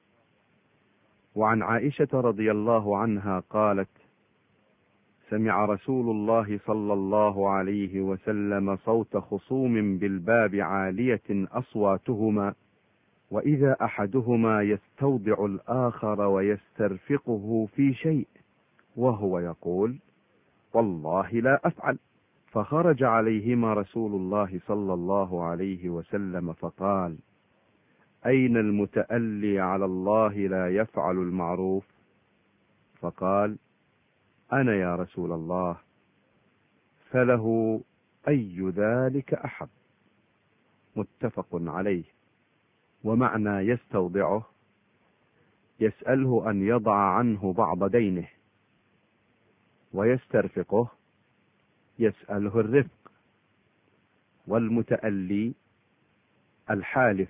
وعن عائشة رضي الله عنها قالت: سمع رسول الله صلى الله عليه وسلم صوت خصوم بالباب عالية أصواتهما، وإذا أحدهما يستودع الآخر ويسترفقه في شيء وهو يقول: والله لا أفعل. فخرج عليهما رسول الله صلى الله عليه وسلم فقال: أين المتألي على الله لا يفعل المعروف؟ فقال: أنا يا رسول الله. فله أي ذلك أحب. متفق عليه. ومعنى يستودعه يسأله أن يضع عنه بعض دينه، ويسترفقه يسأله الرفق، والمتألي الحالف.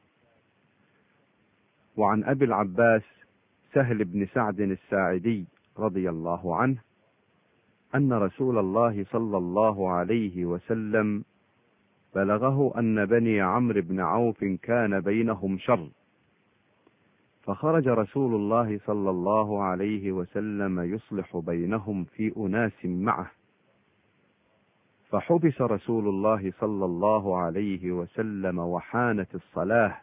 وعن أبي العباس سهل بن سعد الساعدي رضي الله عنه أن رسول الله صلى الله عليه وسلم بلغه أن بني عمرو بن عوف كان بينهم شر، فخرج رسول الله صلى الله عليه وسلم يصلح بينهم في أناس معه، فحبس رسول الله صلى الله عليه وسلم وحانت الصلاة،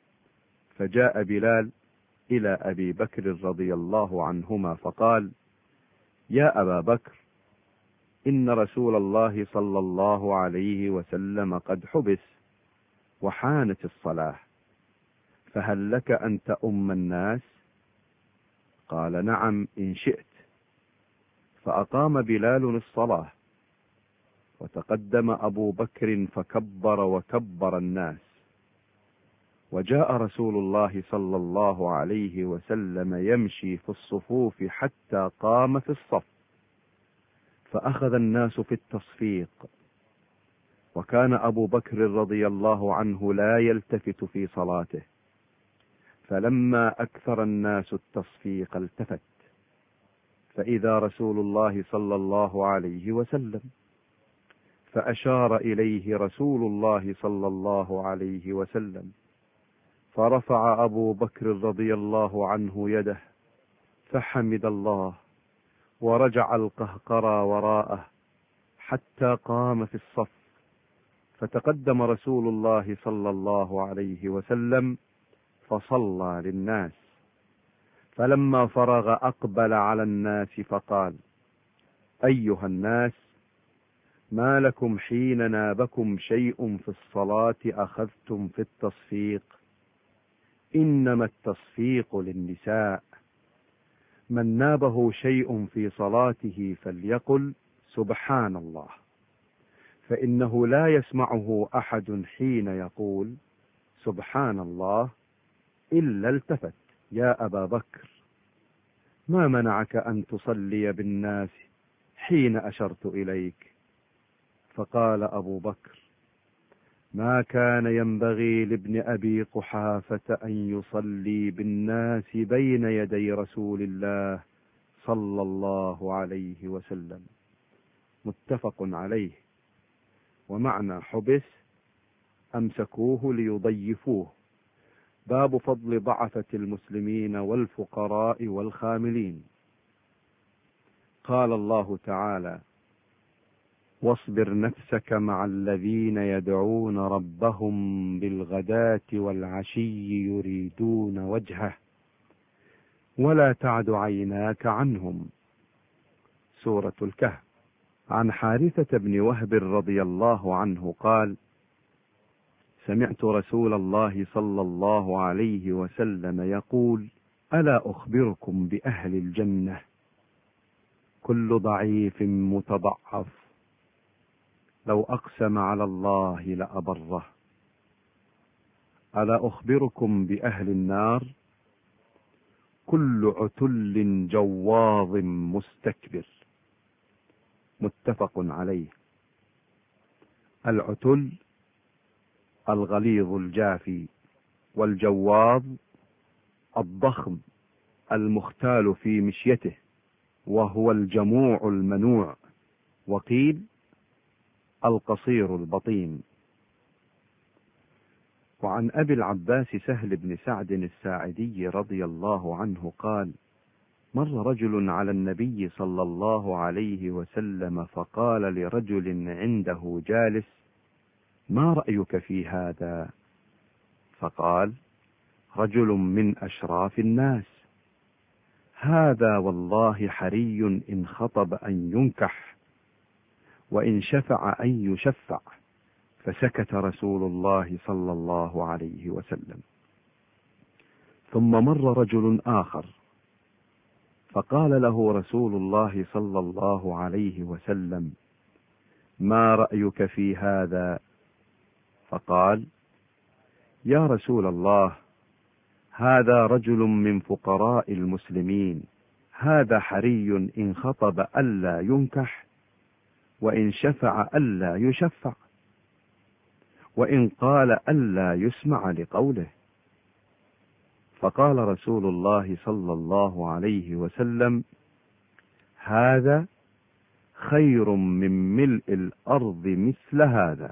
فجاء بلال إلى أبي بكر رضي الله عنهما فقال: يا أبا بكر، إن رسول الله صلى الله عليه وسلم قد حبس وحانت الصلاة، فهل لك أن تؤم الناس؟ قال: نعم إن شئت. فأقام بلال الصلاة، وتقدم أبو بكر فكبر وكبر الناس، وجاء رسول الله صلى الله عليه وسلم يمشي في الصفوف حتى قام في الصف، فأخذ الناس في التصفيق، وكان أبو بكر رضي الله عنه لا يلتفت في صلاته، فلما أكثر الناس التصفيق التفت، فإذا رسول الله صلى الله عليه وسلم، فأشار إليه رسول الله صلى الله عليه وسلم، فرفع أبو بكر رضي الله عنه يده فحمد الله، ورجع القهقرى وراءه حتى قام في الصف، فتقدم رسول الله صلى الله عليه وسلم فصلى للناس، فلما فرغ أقبل على الناس فقال: أيها الناس، ما لكم حين نابكم شيء في الصلاة أخذتم في التصفيق؟ إنما التصفيق للنساء، من نابه شيء في صلاته فليقل سبحان الله، فإنه لا يسمعه أحد حين يقول سبحان الله إلا التفت. يا أبا بكر، ما منعك أن تصلي بالناس حين أشرت إليك؟ فقال أبو بكر: ما كان ينبغي لابن أبي قحافة أن يصلي بالناس بين يدي رسول الله صلى الله عليه وسلم. متفق عليه. ومعنى حبس أمسكوه ليضيفوه. باب فضل ضعفة المسلمين والفقراء والخاملين. قال الله تعالى: واصبر نفسك مع الذين يدعون ربهم بالغداة والعشي يريدون وجهه ولا تعد عيناك عنهم. سورة الكهف. عن حارثة بن وهب رضي الله عنه قال: سمعت رسول الله صلى الله عليه وسلم يقول: ألا أخبركم بأهل الجنة؟ كل ضعيف متضعف لو أقسم على الله لأبره. ألا أخبركم بأهل النار؟ كل عتل جواظ مستكبر. متفق عليه. العتل الغليظ الجافي، والجواظ الضخم المختال في مشيته، وهو الجموع المنوع، وقيل القصير البطين. وعن أبي العباس سهل بن سعد الساعدي رضي الله عنه قال: مر رجل على النبي صلى الله عليه وسلم فقال لرجل عنده جالس: ما رأيك في هذا؟ فقال: رجل من أشراف الناس، هذا والله حري إن خطب أن ينكح، وإن شفع أن يشفع. فسكت رسول الله صلى الله عليه وسلم. ثم مر رجل آخر فقال له رسول الله صلى الله عليه وسلم: ما رأيك في هذا؟ فقال: يا رسول الله، هذا رجل من فقراء المسلمين، هذا حري إن خطب ألا ينكح، وإن شفع ألا يشفع، وإن قال ألا يسمع لقوله. فقال رسول الله صلى الله عليه وسلم: هذا خير من ملء الأرض مثل هذا.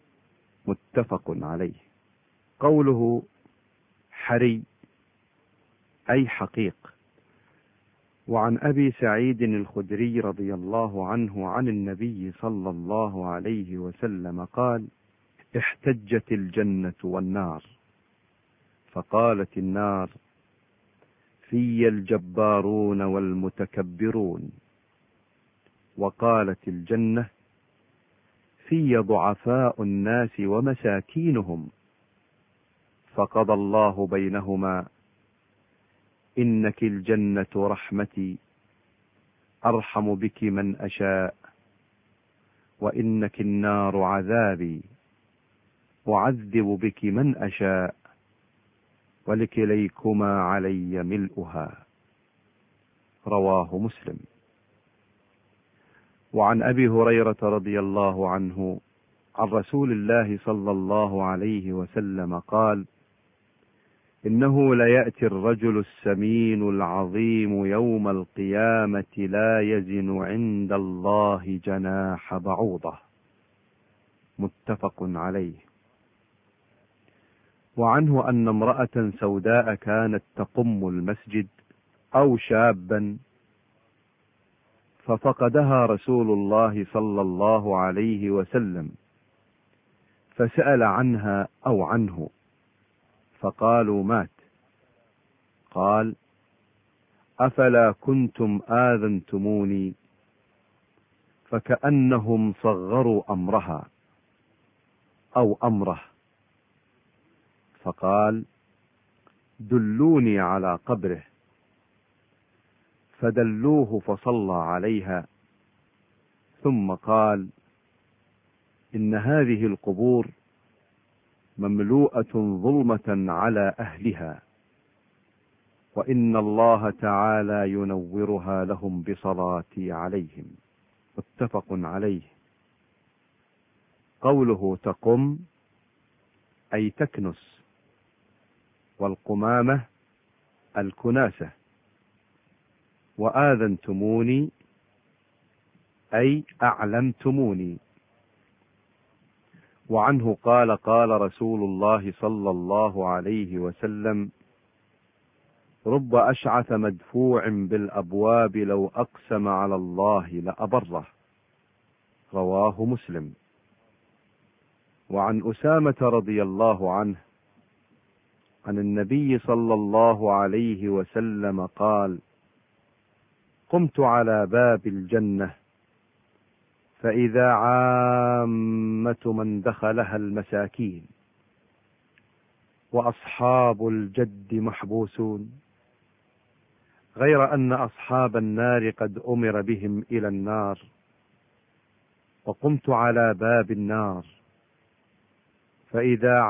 متفق عليه. قوله حري أي حقيق. وعن أبي سعيد الخدري رضي الله عنه عن النبي صلى الله عليه وسلم قال: احتجت الجنة والنار، فقالت النار: في الجبارون والمتكبرون. وقالت الجنة: في ضعفاء الناس ومساكينهم. فقضى الله بينهما: إنك الجنة رحمتي أرحم بك من أشاء، وإنك النار عذابي أعذب بك من أشاء، ولكليكما علي ملؤها. رواه مسلم. وعن أبي هريرة رضي الله عنه عن رسول الله صلى الله عليه وسلم قال: إنه ليأتي الرجل السمين العظيم يوم القيامة لا يزن عند الله جناح بعوضة. متفق عليه. وعنه أن امرأة سوداء كانت تقم المسجد أو شابا، ففقدها رسول الله صلى الله عليه وسلم، فسأل عنها أو عنه، فقالوا: مات. قال: أفلا كنتم آذنتموني؟ فكأنهم صغروا أمرها أو أمره. فقال: دلوني على قبره. فدلوه فصلى عليها، ثم قال: إن هذه القبور مملوءة ظلمة على أهلها، وإن الله تعالى ينورها لهم بصلاتي عليهم. متفق عليه. قوله تقم أي تكنس، والقمامة الكناسة. وآذنتموني أي أعلمتموني. وعنه قال: قال رسول الله صلى الله عليه وسلم: رب أشعث مدفوع بالأبواب لو أقسم على الله لأبره. رواه مسلم. وعن أسامة رضي الله عنه عن النبي صلى الله عليه وسلم قال: قمت على باب الجنة فإذا عامة من دخلها المساكين، وأصحاب الجد محبوسون، غير أن أصحاب النار قد أمر بهم إلى النار. وقمت على باب النار فإذا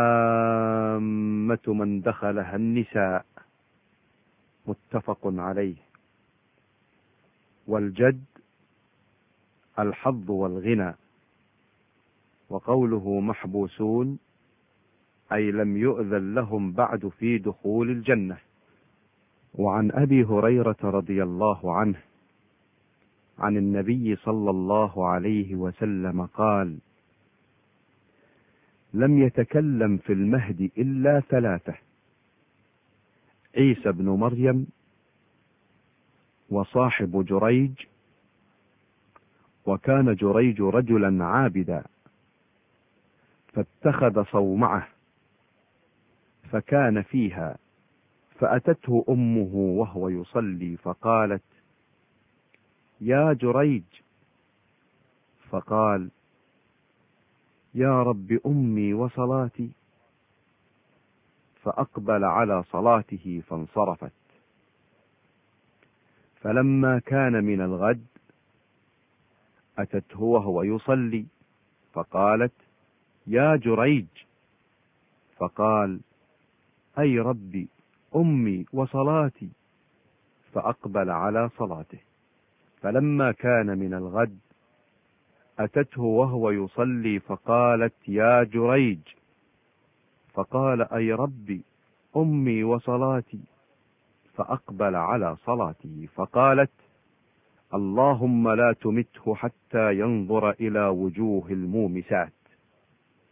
عامة من دخلها النساء. متفق عليه. والجد الحظ والغنى. وقوله محبوسون أي لم يؤذن لهم بعد في دخول الجنة. وعن أبي هريرة رضي الله عنه عن النبي صلى الله عليه وسلم قال: لم يتكلم في المهد إلا ثلاثة: عيسى بن مريم، وصاحب جريج، وكان جريج رجلا عابدا فاتخذ صومعة فكان فيها، فأتته أمه وهو يصلي فقالت: يا جريج. فقال: يا رب أمي وصلاتي. فأقبل على صلاته فانصرفت. فلما كان من الغد أتته وهو يصلي فقالت: يا جريج. فقال: أي ربي أمي وصلاتي. فأقبل على صلاته. فلما كان من الغد أتته وهو يصلي فقالت: يا جريج. فقال: أي ربي أمي وصلاتي. فأقبل على صلاته. فقالت: اللهم لا تمته حتى ينظر إلى وجوه المومسات.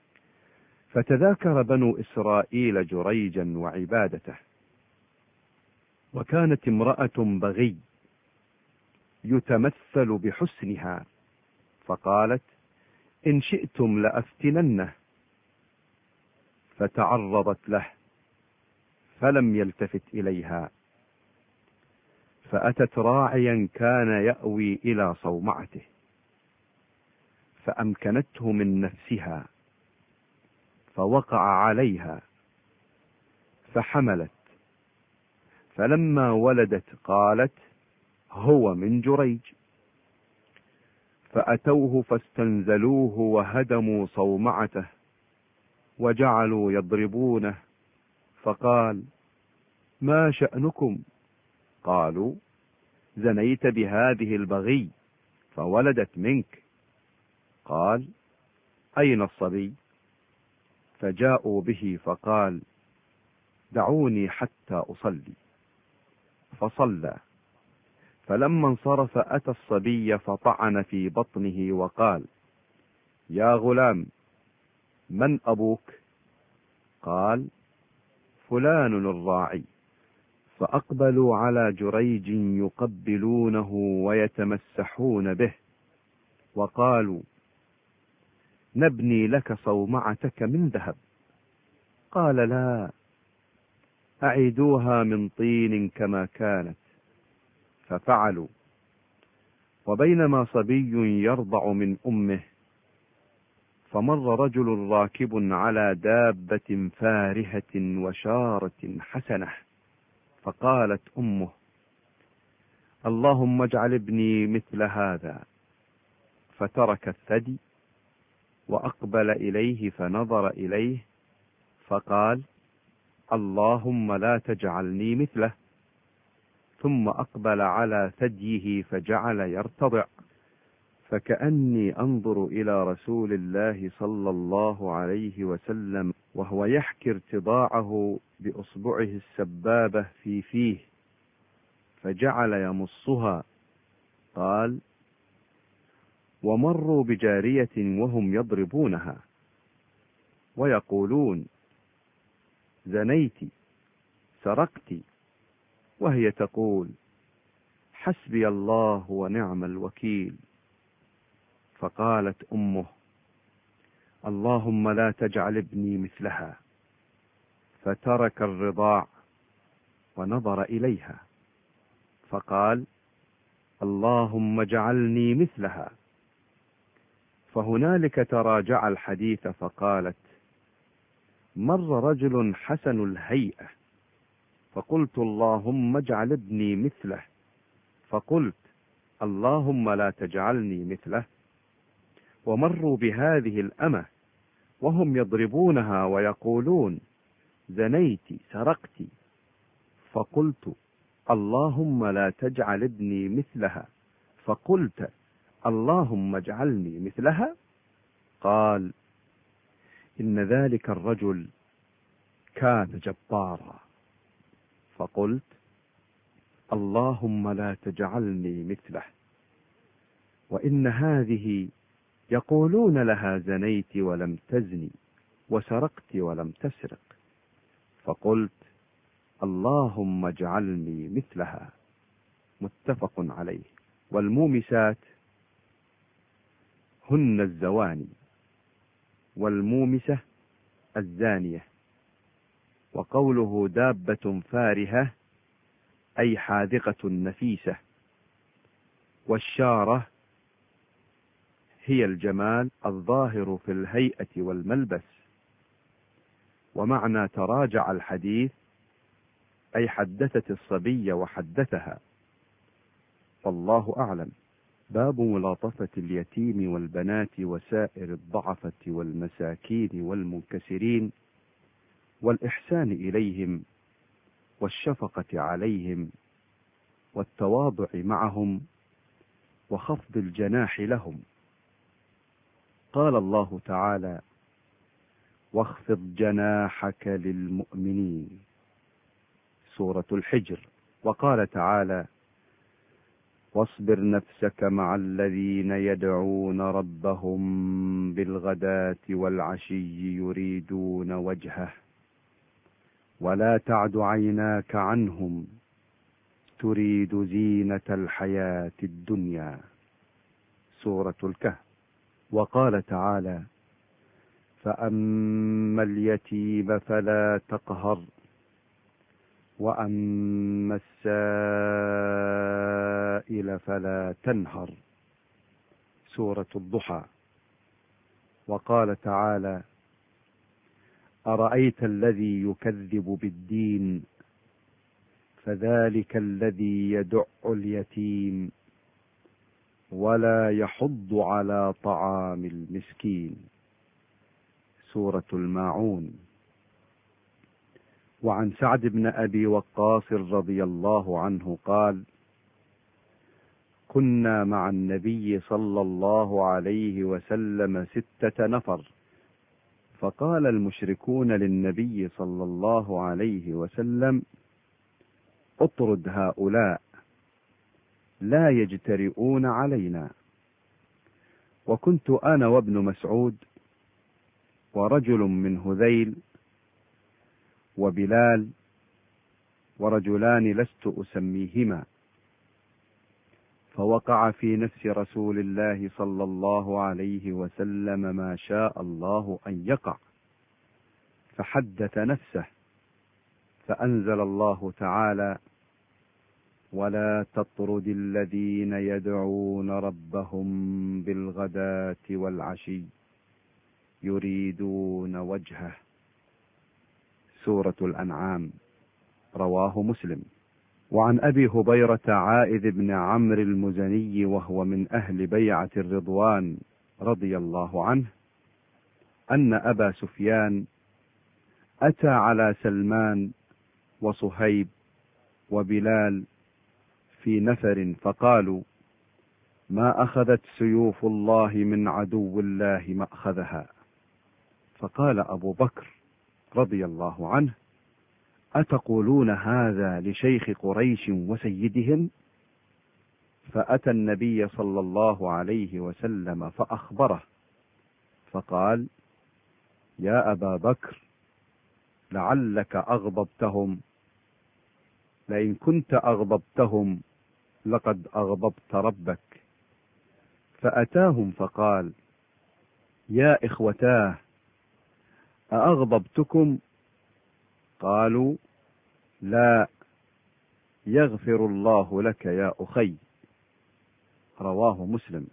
فتذاكر بنو إسرائيل جريجا وعبادته، وكانت امرأة بغي يتمثل بحسنها، فقالت: إن شئتم لأفتننه. فتعرضت له فلم يلتفت إليها، فأتت راعيا كان يأوي إلى صومعته، فأمكنته من نفسها، فوقع عليها فحملت، فلما ولدت قالت: هو من جريج. فأتوه فاستنزلوه وهدموا صومعته وجعلوا يضربونه، فقال: ما شأنكم؟ قالوا: زنيت بهذه البغي فولدت منك. قال: أين الصبي؟ فجاءوا به، فقال: دعوني حتى أصلي. فصلى، فلما انصرف أتى الصبي فطعن في بطنه وقال: يا غلام، من أبوك؟ قال: فلان الراعي. فأقبلوا على جريج يقبلونه ويتمسحون به، وقالوا: نبني لك صومعتك من ذهب. قال: لا، أعيدوها من طين كما كانت. ففعلوا. وبينما صبي يرضع من أمه، فمر رجل راكب على دابة فارهة وشارة حسنة، فقالت أمه: اللهم اجعل ابني مثل هذا. فترك الثدي وأقبل إليه فنظر إليه، فقال: اللهم لا تجعلني مثله. ثم أقبل على ثديه فجعل يرتضع، فكأني أنظر إلى رسول الله صلى الله عليه وسلم وهو يحكي ارتضاعه بأصبعه السبابة في فيه، فجعل يمصها. قال: ومروا بجارية وهم يضربونها ويقولون: زنيت، سرقت، وهي تقول: حسبي الله ونعم الوكيل. فقالت أمه: اللهم لا تجعل ابني مثلها. فترك الرضاع ونظر إليها، فقال: اللهم اجعلني مثلها. فهنالك تراجع الحديث، فقالت: مر رجل حسن الهيئة، فقلت: اللهم اجعل ابني مثله. فقلت: اللهم لا تجعلني مثله. ومروا بهذه الأمة وهم يضربونها ويقولون: زنيت، سرقت. فقلت: اللهم لا تجعل ابني مثلها. فقلت: اللهم اجعلني مثلها. قال: إن ذلك الرجل كان جبارا. فقلت: اللهم لا تجعلني مثله. وإن هذه يقولون لها: زنيت ولم تزني، وسرقت ولم تسرق. فقلت: اللهم اجعلني مثلها. متفق عليه. والمومسات هن الزواني، والمومسة الزانية. وقوله دابة فارهة أي حاذقة نفيسة. والشارة هي الجمال الظاهر في الهيئة والملبس. ومعنى تراجع الحديث أي حدثت الصبي وحدثها. والله أعلم. باب ملاطفة اليتيم والبنات وسائر الضعفة والمساكين والمنكسرين، والإحسان إليهم، والشفقة عليهم، والتواضع معهم، وخفض الجناح لهم. قال الله تعالى: واخفض جناحك للمؤمنين، سورة الحجر. وقال تعالى: واصبر نفسك مع الذين يدعون ربهم بالغداة والعشي يريدون وجهه، ولا تعد عيناك عنهم تريد زينة الحياة الدنيا. سورة الكهف. وقال تعالى: فأما اليتيم فلا تقهر وأما السائل فلا تنهر. سورة الضحى. وقال تعالى: أرأيت الذي يكذب بالدين فذلك الذي يدع اليتيم ولا يحض على طعام المسكين. سورة الماعون. وعن سعد بن أبي وقاص رضي الله عنه قال: كنا مع النبي صلى الله عليه وسلم 6 نفر، فقال المشركون للنبي صلى الله عليه وسلم: اطرد هؤلاء لا يجترئون علينا. وكنت أنا وابن مسعود ورجل من هذيل وبلال ورجلان لست أسميهما، فوقع في نفس رسول الله صلى الله عليه وسلم ما شاء الله أن يقع، فحدث نفسه، فأنزل الله تعالى: ولا تطرد الذين يدعون ربهم بالغداة والعشي يريدون وجهه. سورة الأنعام. رواه مسلم. وعن أبي هبيرة عائذ بن عمرو المزني وهو من أهل بيعة الرضوان رضي الله عنه أن أبا سفيان أتى على سلمان وصهيب وبلال في نفر فقالوا: ما أخذت سيوف الله من عدو الله مأخذها. فقال أبو بكر رضي الله عنه: أتقولون هذا لشيخ قريش وسيدهم؟ فأتى النبي صلى الله عليه وسلم فأخبره، فقال: يا أبا بكر، لعلك أغضبتهم، لئن كنت أغضبتهم لقد أغضبت ربك. فأتاهم فقال: يا إخوتاه، أأغضبتكم؟ قالوا: لا، يغفر الله لك يا أخي. رواه مسلم.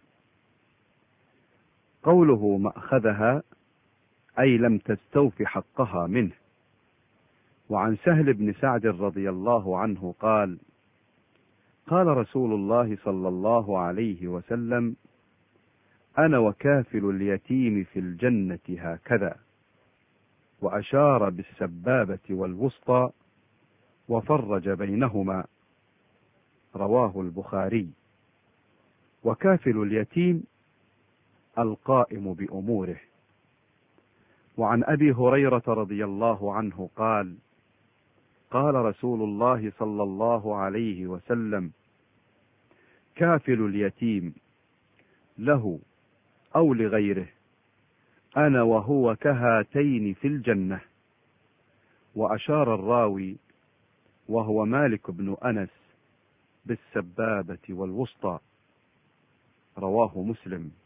قوله مأخذها أي لم تستوف حقها منه. وعن سهل بن سعد رضي الله عنه قال: قال رسول الله صلى الله عليه وسلم: أنا وكافل اليتيم في الجنة هكذا، وأشار بالسبابة والوسطى وفرج بينهما. رواه البخاري. وكافل اليتيم القائم بأموره. وعن أبي هريرة رضي الله عنه قال: قال رسول الله صلى الله عليه وسلم: كافل اليتيم له أو لغيره أنا وهو كهاتين في الجنة. وأشار الراوي وهو مالك بن أنس بالسبابة والوسطى. رواه مسلم.